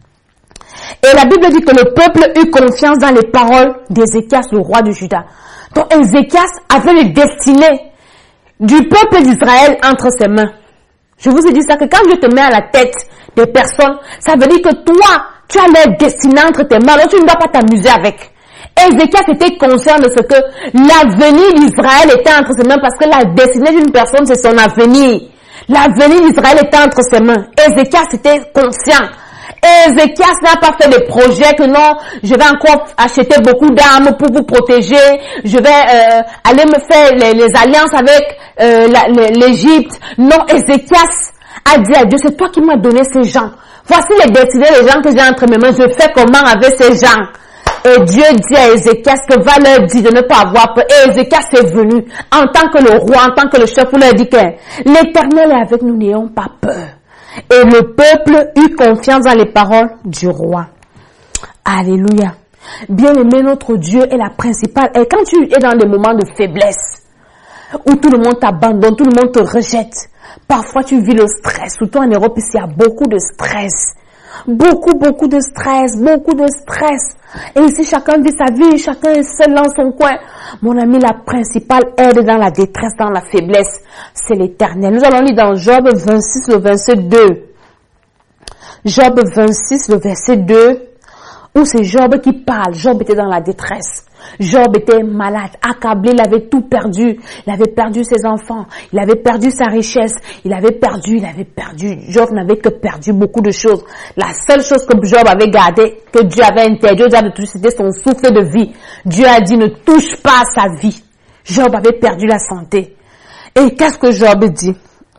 Et la Bible dit que le peuple eut confiance dans les paroles d'Ézéchias, le roi de Juda. Donc Ézéchias avait les destinées du peuple d'Israël entre ses mains. Je vous ai dit ça, que quand Dieu te met à la tête des personnes, ça veut dire que toi, tu as leur destinée entre tes mains, donc tu ne dois pas t'amuser avec. Ézéchias était conscient de ce que l'avenir d'Israël était entre ses mains, parce que la destinée d'une personne, c'est son avenir. L'avenir d'Israël était entre ses mains. Ézéchias était conscient. Ézéchias n'a pas fait des projets que non, je vais encore acheter beaucoup d'armes pour vous protéger, je vais aller me faire les alliances avec l'Égypte. Non, Ézéchias a dit à Dieu, c'est toi qui m'as donné ces gens. Voici les destinées des gens que j'ai entre mes mains, je fais comment avec ces gens? Et Dieu dit à Ézéchias que va leur dire de ne pas avoir peur. Et Ézéchias est venu en tant que le roi, en tant que le chef, pour leur dire que l'Éternel est avec nous, n'ayons pas peur. Et le peuple eut confiance dans les paroles du roi. Alléluia. Bien-aimé, notre Dieu est la principale. Et quand tu es dans des moments de faiblesse, où tout le monde t'abandonne, tout le monde te rejette, parfois tu vis le stress. Surtout en Europe, ici, il y a beaucoup de stress. Beaucoup de stress, beaucoup de stress. Et ici, chacun vit sa vie, chacun est seul dans son coin. Mon ami, la principale aide dans la détresse, dans la faiblesse, c'est l'Éternel. Nous allons lire dans Job 26, le verset 2. Job 26, le verset 2, où c'est Job qui parle. Job était dans la détresse. Job était malade, accablé, il avait tout perdu. Il avait perdu ses enfants, il avait perdu sa richesse, il avait perdu. Job n'avait que perdu beaucoup de choses. La seule chose que Job avait gardée, que Dieu avait interdit, c'était son souffle de vie. Dieu a dit, ne touche pas à sa vie. Job avait perdu la santé. Et qu'est-ce que Job dit?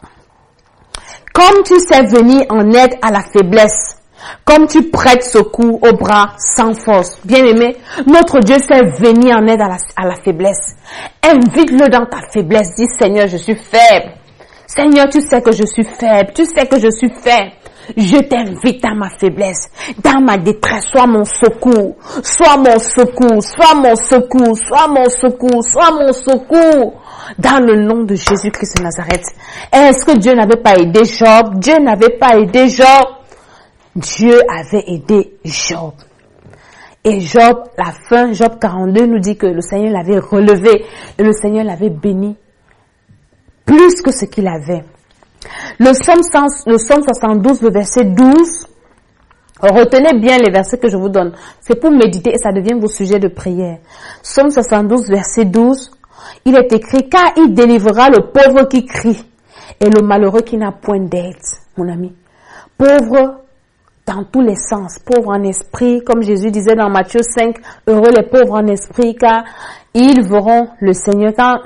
Comme tu sais venir en aide à la faiblesse, comme tu prêtes secours aux bras sans force. Bien-aimé, notre Dieu sait venir en aide à la faiblesse. Invite-le dans ta faiblesse. Dis, Seigneur, je suis faible. Seigneur, tu sais que je suis faible. Tu sais que je suis faible. Je t'invite dans ma faiblesse, dans ma détresse. Sois mon secours. Sois mon secours. Sois mon secours. Sois mon secours. Sois mon secours. Dans le nom de Jésus-Christ de Nazareth. Est-ce que Dieu n'avait pas aidé Job? Dieu n'avait pas aidé Job. Dieu avait aidé Job. Et Job, la fin, Job 42 nous dit que le Seigneur l'avait relevé et le Seigneur l'avait béni plus que ce qu'il avait. Le psaume 72, le verset 12, retenez bien les versets que je vous donne. C'est pour méditer et ça devient vos sujets de prière. Psaume 72, verset 12, il est écrit, car il délivrera le pauvre qui crie et le malheureux qui n'a point d'aide. Mon ami, pauvre dans tous les sens, pauvres en esprit, comme Jésus disait dans Matthieu 5, heureux les pauvres en esprit, car ils verront le Seigneur. Quand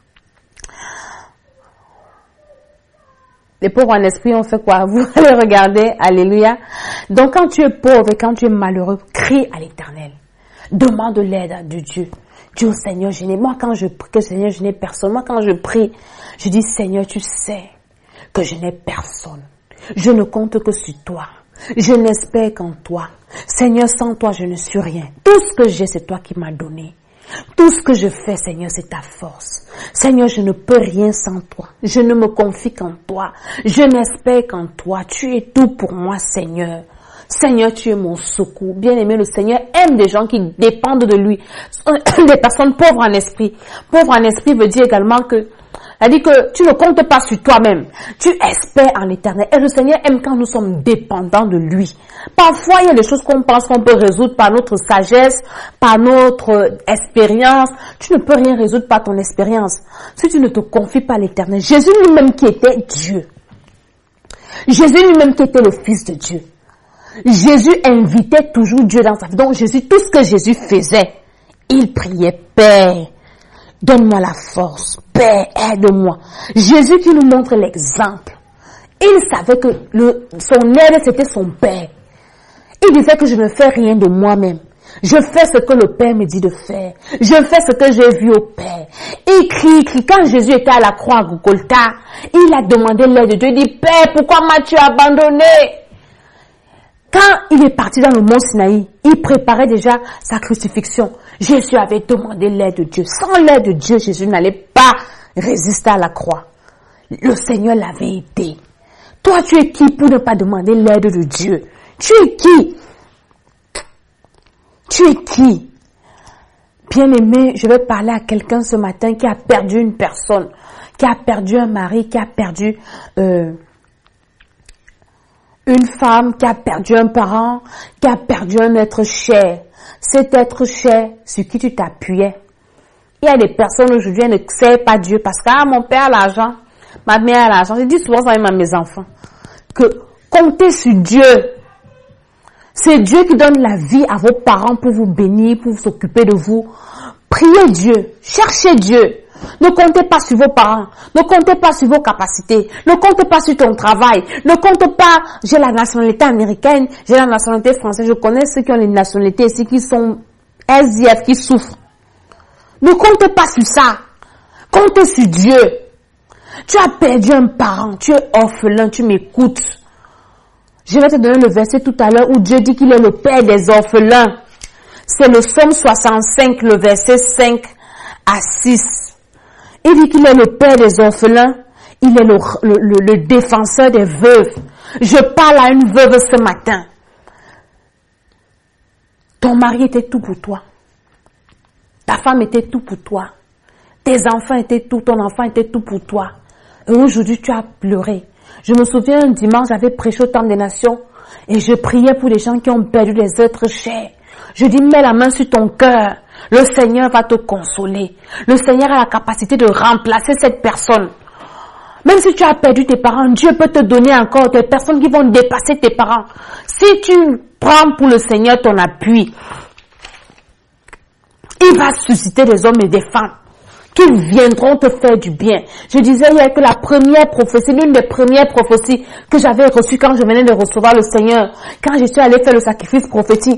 les pauvres en esprit ont fait quoi? Vous allez regarder, alléluia. Donc quand tu es pauvre et quand tu es malheureux, crie à l'Éternel. Demande l'aide de Dieu. Dis au Seigneur, moi quand je prie, Seigneur, je n'ai personne. Moi quand je prie, je dis, Seigneur, tu sais que je n'ai personne. Je ne compte que sur toi. Je n'espère qu'en toi. Seigneur, sans toi, je ne suis rien. Tout ce que j'ai, c'est toi qui m'as donné. Tout ce que je fais, Seigneur, c'est ta force. Seigneur, je ne peux rien sans toi. Je ne me confie qu'en toi. Je n'espère qu'en toi. Tu es tout pour moi, Seigneur. Seigneur, tu es mon secours. Bien-aimé, le Seigneur aime des gens qui dépendent de lui. Des personnes pauvres en esprit. Pauvre en esprit veut dire également que c'est-à-dire que tu ne comptes pas sur toi-même. Tu espères en l'Éternel. Et le Seigneur aime quand nous sommes dépendants de lui. Parfois, il y a des choses qu'on pense qu'on peut résoudre par notre sagesse, par notre expérience. Tu ne peux rien résoudre par ton expérience si tu ne te confies pas à l'Éternel. Jésus lui-même qui était Dieu. Jésus lui-même qui était le Fils de Dieu. Jésus invitait toujours Dieu dans sa vie. Donc Jésus, tout ce que Jésus faisait, il priait, Père, donne-moi la force. Père, aide-moi. Jésus qui nous montre l'exemple. Il savait que son aide, c'était son Père. Il disait que je ne fais rien de moi-même. Je fais ce que le Père me dit de faire. Je fais ce que j'ai vu au Père. Il crie. Quand Jésus était à la croix à Golgotha, il a demandé l'aide de Dieu. Il dit, Père, pourquoi m'as-tu abandonné? Quand il est parti dans le mont Sinaï, il préparait déjà sa crucifixion. Jésus avait demandé l'aide de Dieu. Sans l'aide de Dieu, Jésus n'allait pas résister à la croix. Le Seigneur l'avait aidé. Toi, tu es qui pour ne pas demander l'aide de Dieu? Tu es qui? Tu es qui? Bien-aimé, je vais parler à quelqu'un ce matin qui a perdu une personne, qui a perdu un mari, qui a perdu une femme, qui a perdu un parent, qui a perdu un être cher. Cet être cher sur qui tu t'appuyais. Il y a des personnes aujourd'hui qui ne servent pas Dieu parce que mon père a l'argent, ma mère a l'argent. Je dis souvent ça même à mes enfants que compter sur Dieu C'est Dieu qui donne la vie à vos parents pour vous bénir, pour s'occuper de vous. Priez Dieu, cherchez Dieu. Ne comptez pas sur vos parents, ne comptez pas sur vos capacités, ne comptez pas sur ton travail, ne comptez pas, j'ai la nationalité américaine, j'ai la nationalité française, je connais ceux qui ont les nationalités ici qui sont SDF, qui souffrent. Ne comptez pas sur ça, comptez sur Dieu. Tu as perdu un parent, tu es orphelin, tu m'écoutes. Je vais te donner le verset tout à l'heure où Dieu dit qu'il est le père des orphelins. C'est le psaume 65, le verset 5 à 6. Il dit qu'il est le père des orphelins, il est le défenseur des veuves. Je parle à une veuve ce matin. Ton mari était tout pour toi. Ta femme était tout pour toi. Tes enfants étaient tout, ton enfant était tout pour toi. Et aujourd'hui, tu as pleuré. Je me souviens un dimanche, j'avais prêché au Temple des Nations et je priais pour les gens qui ont perdu des êtres chers. Je dis, mets la main sur ton cœur. Le Seigneur va te consoler. Le Seigneur a la capacité de remplacer cette personne. Même si tu as perdu tes parents, Dieu peut te donner encore des personnes qui vont dépasser tes parents. Si tu prends pour le Seigneur ton appui, il va susciter des hommes et des femmes qui viendront te faire du bien. Je disais hier que la première prophétie, l'une des premières prophéties que j'avais reçues quand je venais de recevoir le Seigneur, quand je suis allée faire le sacrifice prophétique,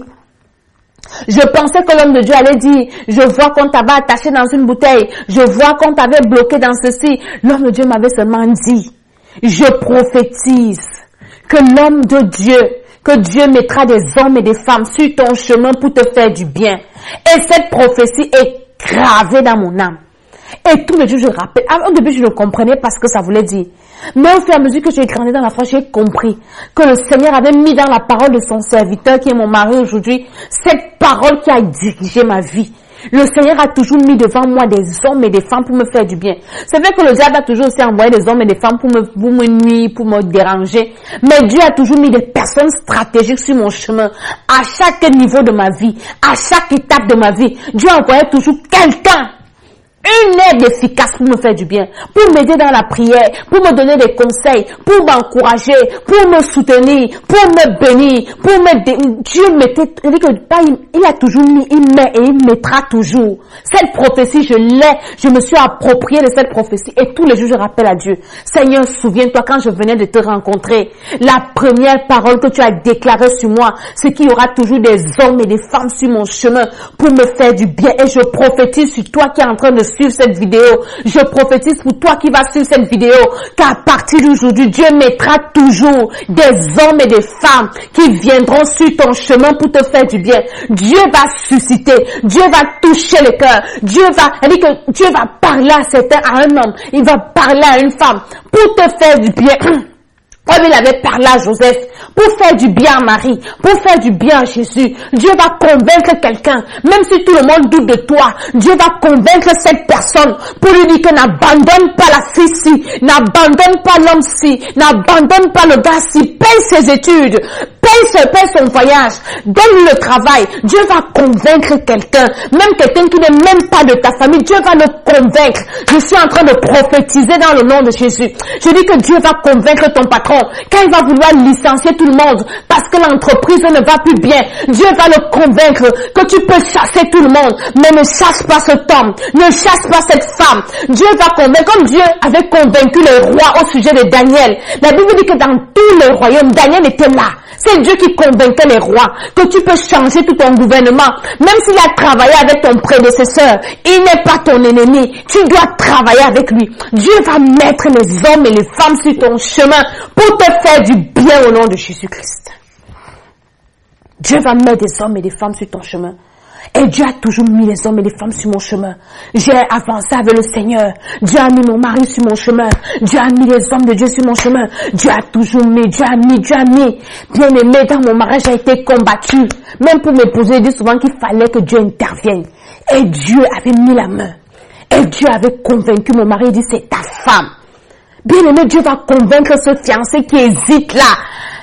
je pensais que l'homme de Dieu allait dire, je vois qu'on t'avait attaché dans une bouteille, je vois qu'on t'avait bloqué dans ceci. L'homme de Dieu m'avait seulement dit, je prophétise que l'homme de Dieu, que Dieu mettra des hommes et des femmes sur ton chemin pour te faire du bien. Et cette prophétie est gravée dans mon âme. Et tous les jours, je rappelle. Au début, je ne comprenais pas ce que ça voulait dire. Mais au fur et à mesure que j'ai grandi dans la foi, j'ai compris que le Seigneur avait mis dans la parole de son serviteur, qui est mon mari aujourd'hui, cette parole qui a dirigé ma vie. Le Seigneur a toujours mis devant moi des hommes et des femmes pour me faire du bien. C'est vrai que le diable a toujours aussi envoyé des hommes et des femmes pour me nuire, pour me déranger. Mais Dieu a toujours mis des personnes stratégiques sur mon chemin. À chaque niveau de ma vie, à chaque étape de ma vie, Dieu envoyait toujours quelqu'un. Une aide efficace pour me faire du bien, pour m'aider dans la prière, pour me donner des conseils, pour m'encourager, pour me soutenir, pour me bénir, pour me... Dieu mettait, il a toujours mis, il met et il mettra toujours. Cette prophétie, je me suis appropriée de cette prophétie et tous les jours je rappelle à Dieu, Seigneur, souviens-toi quand je venais de te rencontrer, la première parole que tu as déclarée sur moi, c'est qu'il y aura toujours des hommes et des femmes sur mon chemin pour me faire du bien et je prophétise sur toi qui es en train de suivre cette vidéo. Je prophétise pour toi qui vas suivre cette vidéo qu'à partir d'aujourd'hui, Dieu mettra toujours des hommes et des femmes qui viendront sur ton chemin pour te faire du bien. Dieu va susciter, Dieu va toucher le cœur, Dieu va parler à un homme, il va parler à une femme pour te faire du bien. Comme il avait parlé à Joseph, pour faire du bien à Marie, pour faire du bien à Jésus, Dieu va convaincre quelqu'un, même si tout le monde doute de toi, Dieu va convaincre cette personne pour lui dire que n'abandonne pas la fille-ci, n'abandonne pas l'homme-ci, n'abandonne pas le gars-ci, paye ses études, paye son voyage, donne-lui le travail. Dieu va convaincre quelqu'un, même quelqu'un qui n'est même pas de ta famille, Dieu va le convaincre. Je suis en train de prophétiser dans le nom de Jésus. Je dis que Dieu va convaincre ton patron. Quand il va vouloir licencier tout le monde parce que l'entreprise ne va plus bien, Dieu va le convaincre que tu peux chasser tout le monde, mais ne chasse pas cet homme, ne chasse pas cette femme. Dieu va convaincre, comme Dieu avait convaincu les rois au sujet de Daniel. La Bible dit que dans tous les royaumes, Daniel était là. C'est Dieu qui convainquait les rois que tu peux changer tout ton gouvernement. Même s'il a travaillé avec ton prédécesseur, il n'est pas ton ennemi. Tu dois travailler avec lui. Dieu va mettre les hommes et les femmes sur ton chemin pour te faire du bien au nom de Jésus-Christ. Dieu va mettre des hommes et des femmes sur ton chemin. Et Dieu a toujours mis les hommes et les femmes sur mon chemin. J'ai avancé avec le Seigneur. Dieu a mis mon mari sur mon chemin. Dieu a mis les hommes de Dieu sur mon chemin. Dieu a toujours mis, Dieu a mis. Bien aimé, dans mon mariage, j'ai été combattu. Même pour m'épouser, il dit souvent qu'il fallait que Dieu intervienne. Et Dieu avait mis la main. Et Dieu avait convaincu mon mari, il dit c'est ta femme. Bien aimé, Dieu va convaincre ce fiancé qui hésite là. Il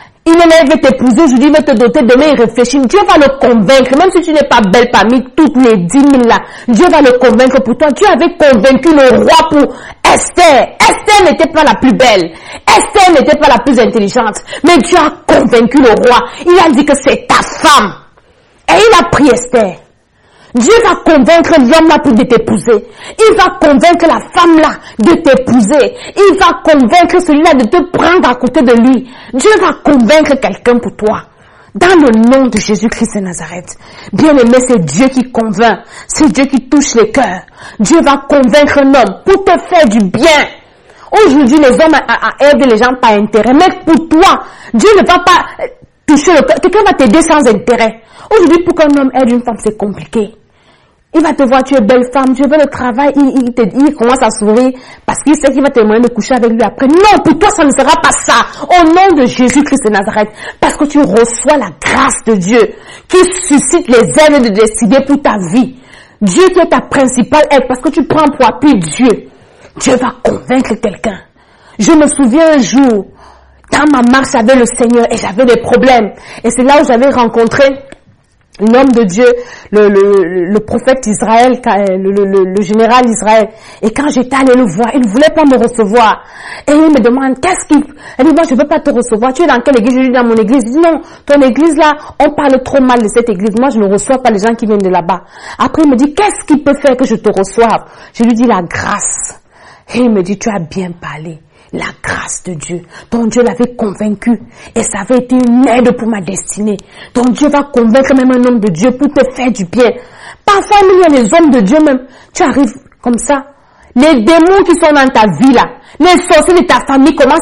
là, il veut t'épouser, aujourd'hui, il veut te doter, demain, il réfléchit. Dieu va le convaincre, même si tu n'es pas belle parmi toutes les 10 000 là. Dieu va le convaincre pour toi. Dieu avait convaincu le roi pour Esther. Esther n'était pas la plus belle. Esther n'était pas la plus intelligente. Mais Dieu a convaincu le roi. Il a dit que c'est ta femme. Et il a pris Esther. Dieu va convaincre l'homme là pour t'épouser. Il va convaincre la femme là de t'épouser. Il va convaincre celui-là de te prendre à côté de lui. Dieu va convaincre quelqu'un pour toi. Dans le nom de Jésus-Christ de Nazareth. Bien aimé, c'est Dieu qui convainc. C'est Dieu qui touche les cœurs. Dieu va convaincre un homme pour te faire du bien. Aujourd'hui, les hommes aident les gens par intérêt. Mais pour toi, Dieu ne va pas toucher le cœur. Quelqu'un va t'aider sans intérêt. Aujourd'hui, pour qu'un homme aide une femme, c'est compliqué. Il va te voir, tu es belle femme, tu veux le travail, il commence à sourire parce qu'il sait qu'il va te demander de coucher avec lui après. Non, pour toi, ça ne sera pas ça. Au nom de Jésus-Christ de Nazareth. Parce que tu reçois la grâce de Dieu qui suscite les ailes de destinée pour ta vie. Dieu qui est ta principale aide parce que tu prends pour appui Dieu. Dieu va convaincre quelqu'un. Je me souviens un jour, dans ma marche avec le Seigneur et j'avais des problèmes. Et c'est là où j'avais rencontré l'homme de Dieu, le prophète Israël, le général Israël. Et quand j'étais allée le voir, il ne voulait pas me recevoir. Et il me demande, elle dit, moi je ne veux pas te recevoir. Tu es dans quelle église? Je dis, dans mon église. Je dis, non, ton église là, on parle trop mal de cette église. Moi je ne reçois pas les gens qui viennent de là-bas. Après il me dit, qu'est-ce qui peut faire que je te reçoive? Je lui dis, la grâce. Et il me dit, tu as bien parlé. La grâce de Dieu. Ton Dieu l'avait convaincu. Et ça avait été une aide pour ma destinée. Ton Dieu va convaincre même un homme de Dieu pour te faire du bien. Parfois, il y a les hommes de Dieu même. Tu arrives comme ça. Les démons qui sont dans ta vie là. Les sorciers de ta famille commencent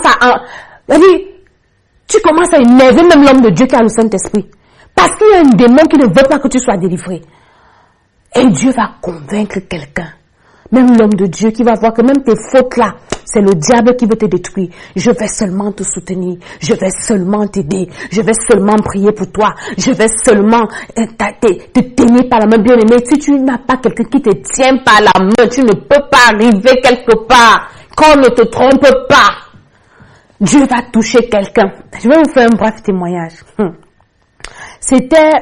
tu commences à énerver même l'homme de Dieu qui a le Saint-Esprit. Parce qu'il y a un démon qui ne veut pas que tu sois délivré. Et Dieu va convaincre quelqu'un. Même l'homme de Dieu qui va voir que même tes fautes là, c'est le diable qui veut te détruire. Je vais seulement te soutenir. Je vais seulement t'aider. Je vais seulement prier pour toi. Je vais seulement te tenir par la main, bien aimé. Si tu n'as pas quelqu'un qui te tient par la main, tu ne peux pas arriver quelque part. Qu'on ne te trompe pas. Dieu va toucher quelqu'un. Je vais vous faire un bref témoignage. C'était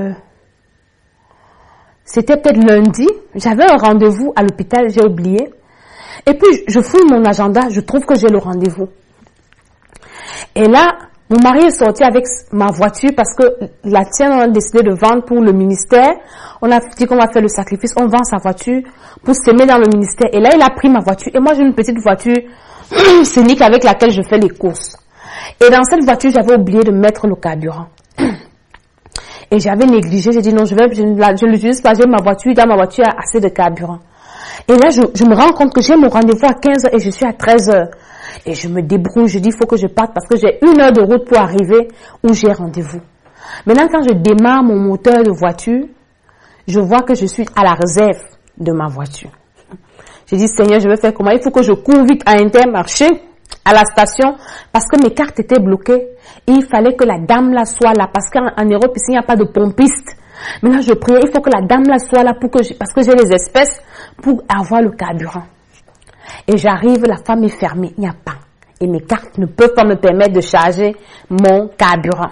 peut-être lundi. J'avais un rendez-vous à l'hôpital, j'ai oublié. Et puis, je fouille mon agenda, je trouve que j'ai le rendez-vous. Et là, mon mari est sorti avec ma voiture parce que la tienne, on a décidé de vendre pour le ministère. On a dit qu'on va faire le sacrifice, on vend sa voiture pour s'aimer dans le ministère. Et là, il a pris ma voiture. Et moi, j'ai une petite voiture scénique avec laquelle je fais les courses. Et dans cette voiture, j'avais oublié de mettre le carburant. Et j'avais négligé, j'ai dit non, je l'utilise pas, j'ai ma voiture, dans ma voiture, il y a assez de carburant. Et là, je me rends compte que j'ai mon rendez-vous à 15h et je suis à 13h. Et je me débrouille, je dis, il faut que je parte parce que j'ai 1 heure de route pour arriver où j'ai rendez-vous. Maintenant, quand je démarre mon moteur de voiture, je vois que je suis à la réserve de ma voiture. J'ai dit, Seigneur, je vais faire comment? Il faut que je cours vite à Intermarché, à la station, parce que mes cartes étaient bloquées. Et il fallait que la dame là soit là, parce qu'en Europe, ici, il n'y a pas de pompiste. Maintenant, je priais, il faut que la dame là soit là parce que j'ai les espèces pour avoir le carburant. Et j'arrive, la femme est fermée, il n'y a pas. Et mes cartes ne peuvent pas me permettre de charger mon carburant.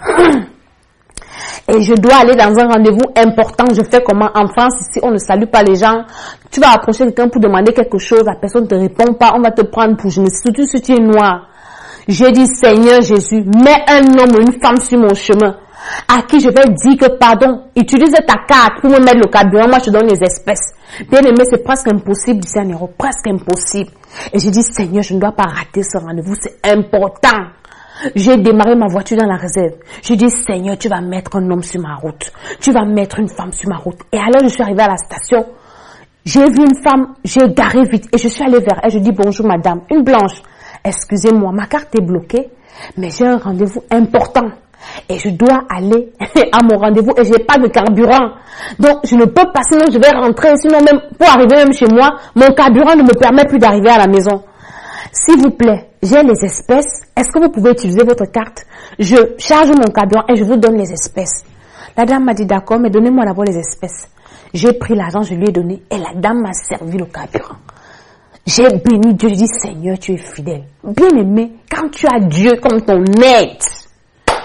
Et je dois aller dans un rendez-vous important. Je fais comment? En France, ici, on ne salue pas les gens. Tu vas approcher quelqu'un pour demander quelque chose, la personne ne te répond pas, on va te prendre pour genou, surtout si tu es noir. J'ai dit, Seigneur Jésus, mets un homme ou une femme sur mon chemin, à qui je vais dire que pardon, utilise ta carte pour me mettre le carburant, moi je te donne les espèces. Bien aimé, c'est presque impossible d'ici en Europe, presque impossible. Et j'ai dit, Seigneur, je ne dois pas rater ce rendez-vous, c'est important. J'ai démarré ma voiture dans la réserve. J'ai dit, Seigneur, tu vas mettre un homme sur ma route. Tu vas mettre une femme sur ma route. Et alors, je suis arrivée à la station. J'ai vu une femme, j'ai garé vite. Et je suis allée vers elle. Je dis, bonjour madame, une blanche. Excusez-moi, ma carte est bloquée. Mais j'ai un rendez-vous important. Et je dois aller à mon rendez-vous. Et j'ai pas de carburant. Donc, je ne peux pas, sinon je vais rentrer. Sinon, même pour arriver même chez moi, mon carburant ne me permet plus d'arriver à la maison. S'il vous plaît, j'ai les espèces. Est-ce que vous pouvez utiliser votre carte? Je charge mon carburant et je vous donne les espèces. La dame m'a dit, d'accord, mais donnez-moi d'abord les espèces. J'ai pris l'argent, je lui ai donné et la dame m'a servi le carburant. J'ai béni Dieu, j'ai dit, Seigneur, tu es fidèle. Bien aimé, quand tu as Dieu comme ton aide,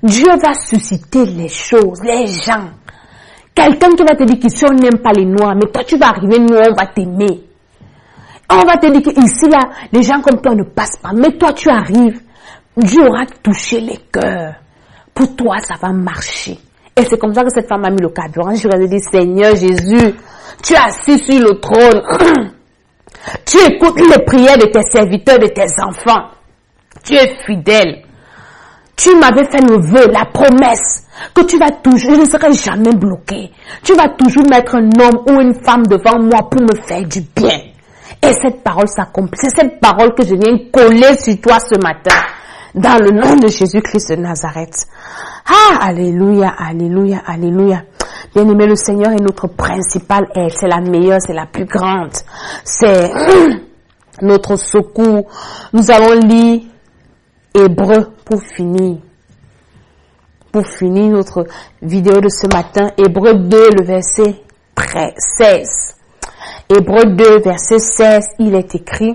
Dieu va susciter les choses, les gens. Quelqu'un qui va te dire qu'ici on n'aime pas les noirs, mais toi tu vas arriver, nous on va t'aimer. On va te dire qu'ici là, les gens comme toi ne passent pas, mais toi tu arrives. Dieu aura touché les cœurs. Pour toi ça va marcher. Et c'est comme ça que cette femme a mis le carburant. Je lui ai dit, Seigneur Jésus, tu es assis sur le trône. Tu écoutes les prières de tes serviteurs, de tes enfants. Tu es fidèle. Tu m'avais fait le vœu, la promesse, que tu vas toujours, je ne serai jamais bloqué. Tu vas toujours mettre un homme ou une femme devant moi pour me faire du bien. Et cette parole s'accomplit. C'est cette parole que je viens coller sur toi ce matin. Dans le nom de Jésus-Christ de Nazareth. Ah, alléluia, alléluia, alléluia. Bien-aimé, le Seigneur est notre principale aide. C'est la meilleure, c'est la plus grande. C'est notre secours. Nous allons lire Hébreux pour finir. Pour finir notre vidéo de ce matin. Hébreux 2, le verset 16. Hébreux 2, verset 16, il est écrit.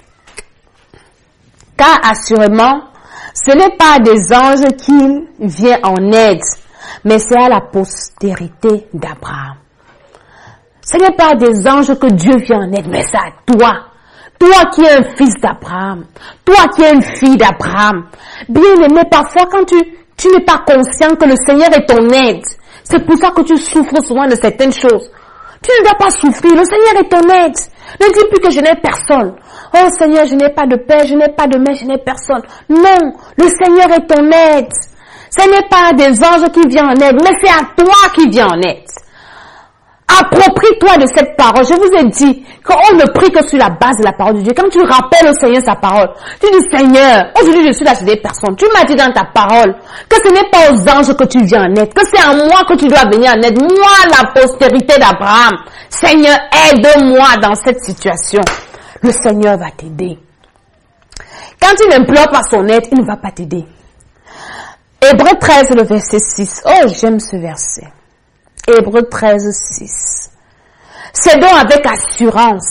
Car assurément, ce n'est pas à des anges qu'il vient en aide, mais c'est à la postérité d'Abraham. Ce n'est pas à des anges que Dieu vient en aide, mais c'est à toi. Toi qui es un fils d'Abraham. Toi qui es une fille d'Abraham. Bien aimé, parfois quand tu n'es pas conscient que le Seigneur est ton aide, c'est pour ça que tu souffres souvent de certaines choses. Tu ne dois pas souffrir, le Seigneur est ton aide. Ne dis plus que je n'ai personne. Oh Seigneur, je n'ai pas de père, je n'ai pas de mère, je n'ai personne. Non, le Seigneur est ton aide. Ce n'est pas des anges qui viennent en aide, mais c'est à toi qui vient en aide. Approprie-toi de cette parole. Je vous ai dit qu'on ne prie que sur la base de la parole de Dieu. Quand tu rappelles au Seigneur sa parole, tu dis Seigneur, aujourd'hui je suis là chez des personnes. Tu m'as dit dans ta parole que ce n'est pas aux anges que tu viens en aide, que c'est à moi que tu dois venir en aide. Moi, la postérité d'Abraham. Seigneur, aide-moi dans cette situation. Le Seigneur va t'aider. Quand tu n'implores pas son aide, il ne va pas t'aider. Hébreux 13, le verset 6. Oh, j'aime ce verset. Hébreux 13, 6. C'est donc avec assurance,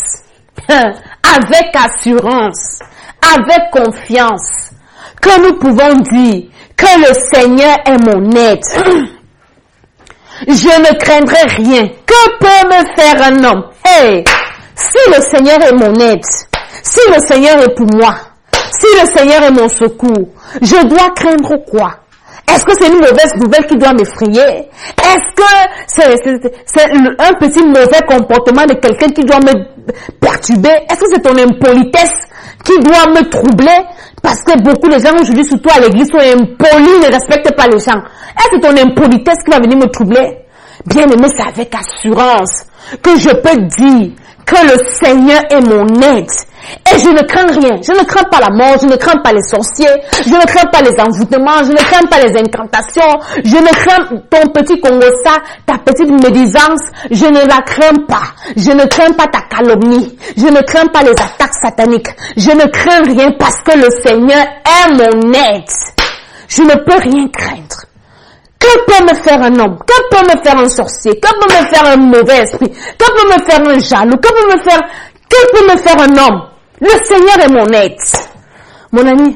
avec assurance, avec confiance, que nous pouvons dire que le Seigneur est mon aide. Je ne craindrai rien. Que peut me faire un homme? Hey! Si le Seigneur est mon aide, si le Seigneur est pour moi, si le Seigneur est mon secours, je dois craindre quoi? Est-ce que c'est une mauvaise nouvelle qui doit m'effrayer? Est-ce que c'est un petit mauvais comportement de quelqu'un qui doit me perturber? Est-ce que c'est ton impolitesse qui doit me troubler? Parce que beaucoup de gens aujourd'hui, surtout à l'église, sont impolis, ne respectent pas les gens. Est-ce que c'est ton impolitesse qui va venir me troubler? Bien aimé, c'est avec assurance que je peux dire que le Seigneur est mon aide. Et je ne crains rien. Je ne crains pas la mort, je ne crains pas les sorciers, je ne crains pas les envoûtements, je ne crains pas les incantations, je ne crains ton petit congossa, ta petite médisance, je ne la crains pas. Je ne crains pas ta calomnie, je ne crains pas les attaques sataniques, je ne crains rien parce que le Seigneur est mon aide. Je ne peux rien craindre. Que peut me faire un homme? Que peut me faire un sorcier? Que peut me faire un mauvais esprit? Que peut me faire un jaloux? Que peut me faire un homme? Le Seigneur est mon aide. Mon ami,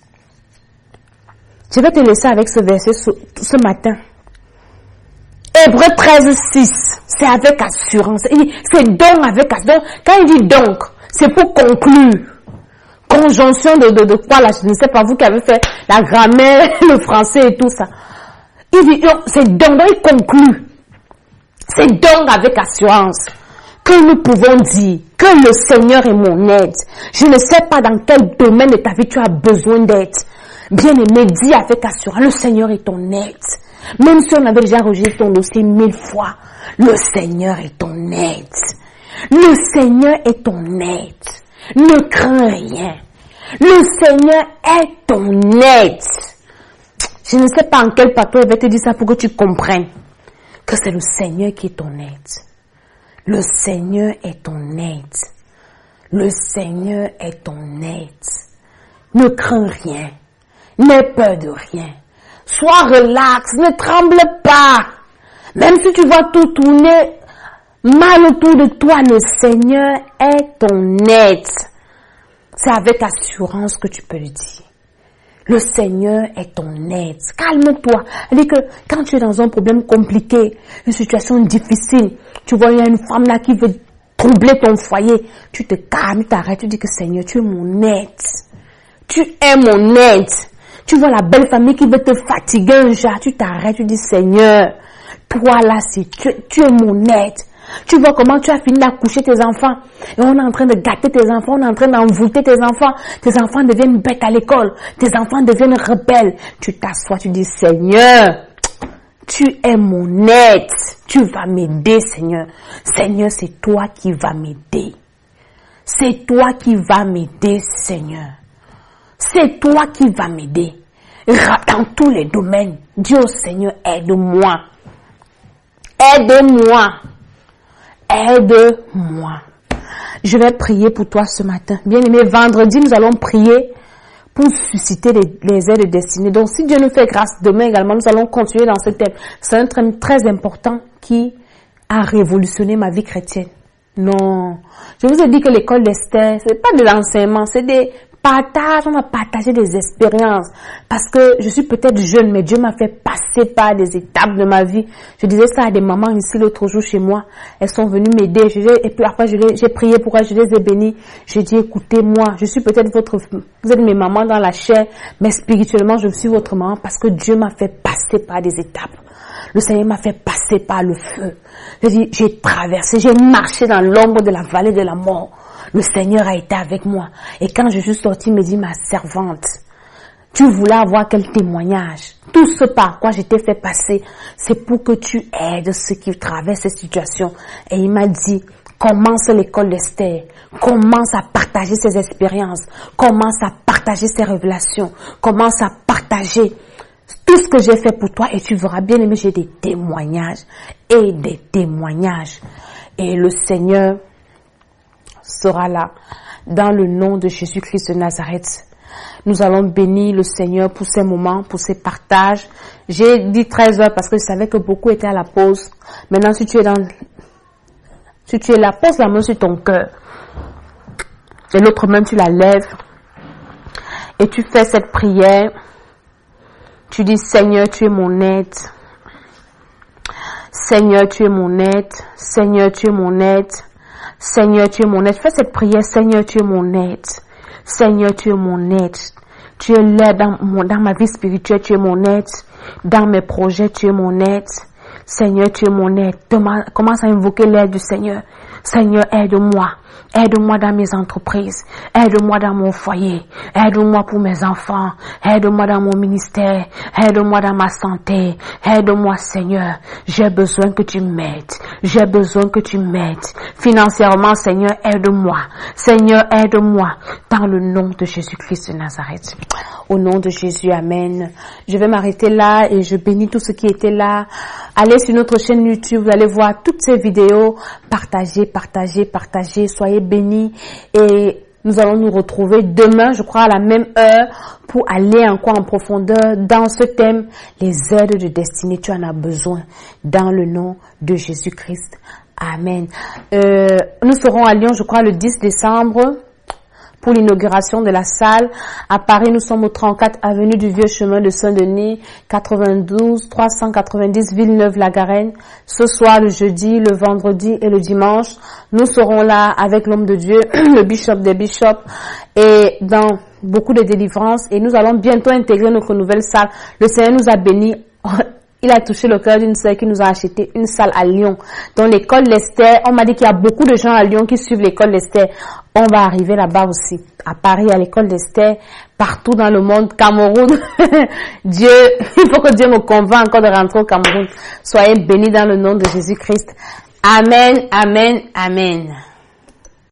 je vais te laisser avec ce verset ce matin. Hébreux 13, 6. C'est avec assurance. C'est donc avec assurance. Quand il dit donc, c'est pour conclure. Conjonction de quoi là? Je ne sais pas, vous qui avez fait la grammaire, le français et tout ça. Il dit, c'est donc, il conclut. C'est donc avec assurance que nous pouvons dire que le Seigneur est mon aide. Je ne sais pas dans quel domaine de ta vie tu as besoin d'aide. Bien-aimé, dis avec assurance, le Seigneur est ton aide. Même si on avait déjà rejeté ton dossier 1000 fois, le Seigneur est ton aide. Le Seigneur est ton aide. Ne crains rien. Le Seigneur est ton aide. Je ne sais pas en quel papier je vais te dire ça pour que tu comprennes que c'est le Seigneur qui est ton aide. Le Seigneur est ton aide. Le Seigneur est ton aide. Ne crains rien. N'aie peur de rien. Sois relax. Ne tremble pas. Même si tu vois tout tourner mal autour de toi, le Seigneur est ton aide. C'est avec assurance que tu peux le dire. Le Seigneur est ton aide. Calme-toi. C'est-à-dire que quand tu es dans un problème compliqué, une situation difficile, tu vois, il y a une femme là qui veut troubler ton foyer, tu te calmes, tu t'arrêtes, tu dis que Seigneur, tu es mon aide. Tu es mon aide. Tu vois la belle famille qui veut te fatiguer un jour, tu t'arrêtes, tu dis Seigneur, toi là, tu es mon aide. Tu vois comment tu as fini d'accoucher tes enfants. Et on est en train de gâter tes enfants, on est en train d'envoûter tes enfants. Tes enfants deviennent bêtes à l'école. Tes enfants deviennent rebelles. Tu t'assois, tu dis Seigneur, tu es mon aide. Tu vas m'aider, Seigneur. Seigneur, c'est toi qui vas m'aider. C'est toi qui vas m'aider, Seigneur. C'est toi qui vas m'aider. Dans tous les domaines. Dieu, Seigneur, aide-moi. Aide-moi. Aide-moi. Je vais prier pour toi ce matin. Bien-aimé, vendredi, nous allons prier pour susciter les aides destinées. Donc, si Dieu nous fait grâce, demain également, nous allons continuer dans ce thème. C'est un thème très important qui a révolutionné ma vie chrétienne. Non. Je vous ai dit que l'école d'Esther, c'est pas de l'enseignement, c'est des partages. On va partager des expériences. Parce que je suis peut-être jeune, mais Dieu m'a fait passer par des étapes de ma vie. Je disais ça à des mamans ici l'autre jour chez moi. Elles sont venues m'aider. Et puis après, j'ai prié pour elles, je les ai bénies. J'ai dit, écoutez-moi, je suis peut-être vous êtes mes mamans dans la chair, mais spirituellement, je suis votre maman parce que Dieu m'a fait passer par des étapes. Le Seigneur m'a fait passer par le feu. J'ai traversé, j'ai marché dans l'ombre de la vallée de la mort. Le Seigneur a été avec moi. Et quand je suis sortie, il me dit, ma servante, tu voulais avoir quel témoignage? Tout ce par quoi je t'ai fait passer, c'est pour que tu aides ceux qui traversent cette situation. Et il m'a dit, commence l'école d'Esther. Commence à partager ses expériences. Commence à partager ses révélations. Commence à partager tout ce que j'ai fait pour toi et tu verras bien aimé, j'ai des témoignages et des témoignages. Et le Seigneur sera là dans le nom de Jésus-Christ de Nazareth. Nous allons bénir le Seigneur pour ces moments, pour ces partages. J'ai dit 13 heures parce que je savais que beaucoup étaient à la pause. Maintenant, si tu es là, pose la main sur ton cœur. Et l'autre main, tu la lèves. Et tu fais cette prière. Tu dis, Seigneur, tu es mon aide. Seigneur, tu es mon aide. Seigneur, tu es mon aide. Seigneur, tu es mon aide. Fais cette prière. Seigneur, tu es mon aide. Seigneur, tu es mon aide. Tu es là dans ma vie spirituelle. Tu es mon aide. Dans mes projets, tu es mon aide. Seigneur, tu es mon aide. Commence à invoquer l'aide du Seigneur. Seigneur, aide-moi. Aide-moi dans mes entreprises. Aide-moi dans mon foyer. Aide-moi pour mes enfants. Aide-moi dans mon ministère. Aide-moi dans ma santé. Aide-moi, Seigneur. J'ai besoin que tu m'aides. J'ai besoin que tu m'aides. Financièrement, Seigneur, aide-moi. Seigneur, aide-moi. Dans le nom de Jésus-Christ de Nazareth. Au nom de Jésus, amen. Je vais m'arrêter là et je bénis tous ceux qui étaient là. Allez sur notre chaîne YouTube, vous allez voir toutes ces vidéos. Partagez, partagez, partagez. Soyez bénis et nous allons nous retrouver demain, je crois, à la même heure pour aller encore en profondeur dans ce thème, les aides de destinée. Tu en as besoin dans le nom de Jésus-Christ. Amen. Nous serons à Lyon, je crois, le 10 décembre. Pour l'inauguration de la salle. À Paris, nous sommes au 34 avenue du Vieux Chemin de Saint-Denis, 92 390 Villeneuve-la-Garenne. Ce soir, le jeudi, le vendredi et le dimanche, nous serons là avec l'homme de Dieu, le bishop des bishops, et dans beaucoup de délivrances. Et nous allons bientôt intégrer notre nouvelle salle. Le Seigneur nous a bénis. Il a touché le cœur d'une sœur qui nous a acheté une salle à Lyon. Dans l'école Lester, on m'a dit qu'il y a beaucoup de gens à Lyon qui suivent l'école Lester. On va arriver là-bas aussi. À Paris, à l'école Lester, partout dans le monde, Cameroun. Dieu, il faut que Dieu me convainc encore de rentrer au Cameroun. Soyez bénis dans le nom de Jésus-Christ. Amen, amen, amen.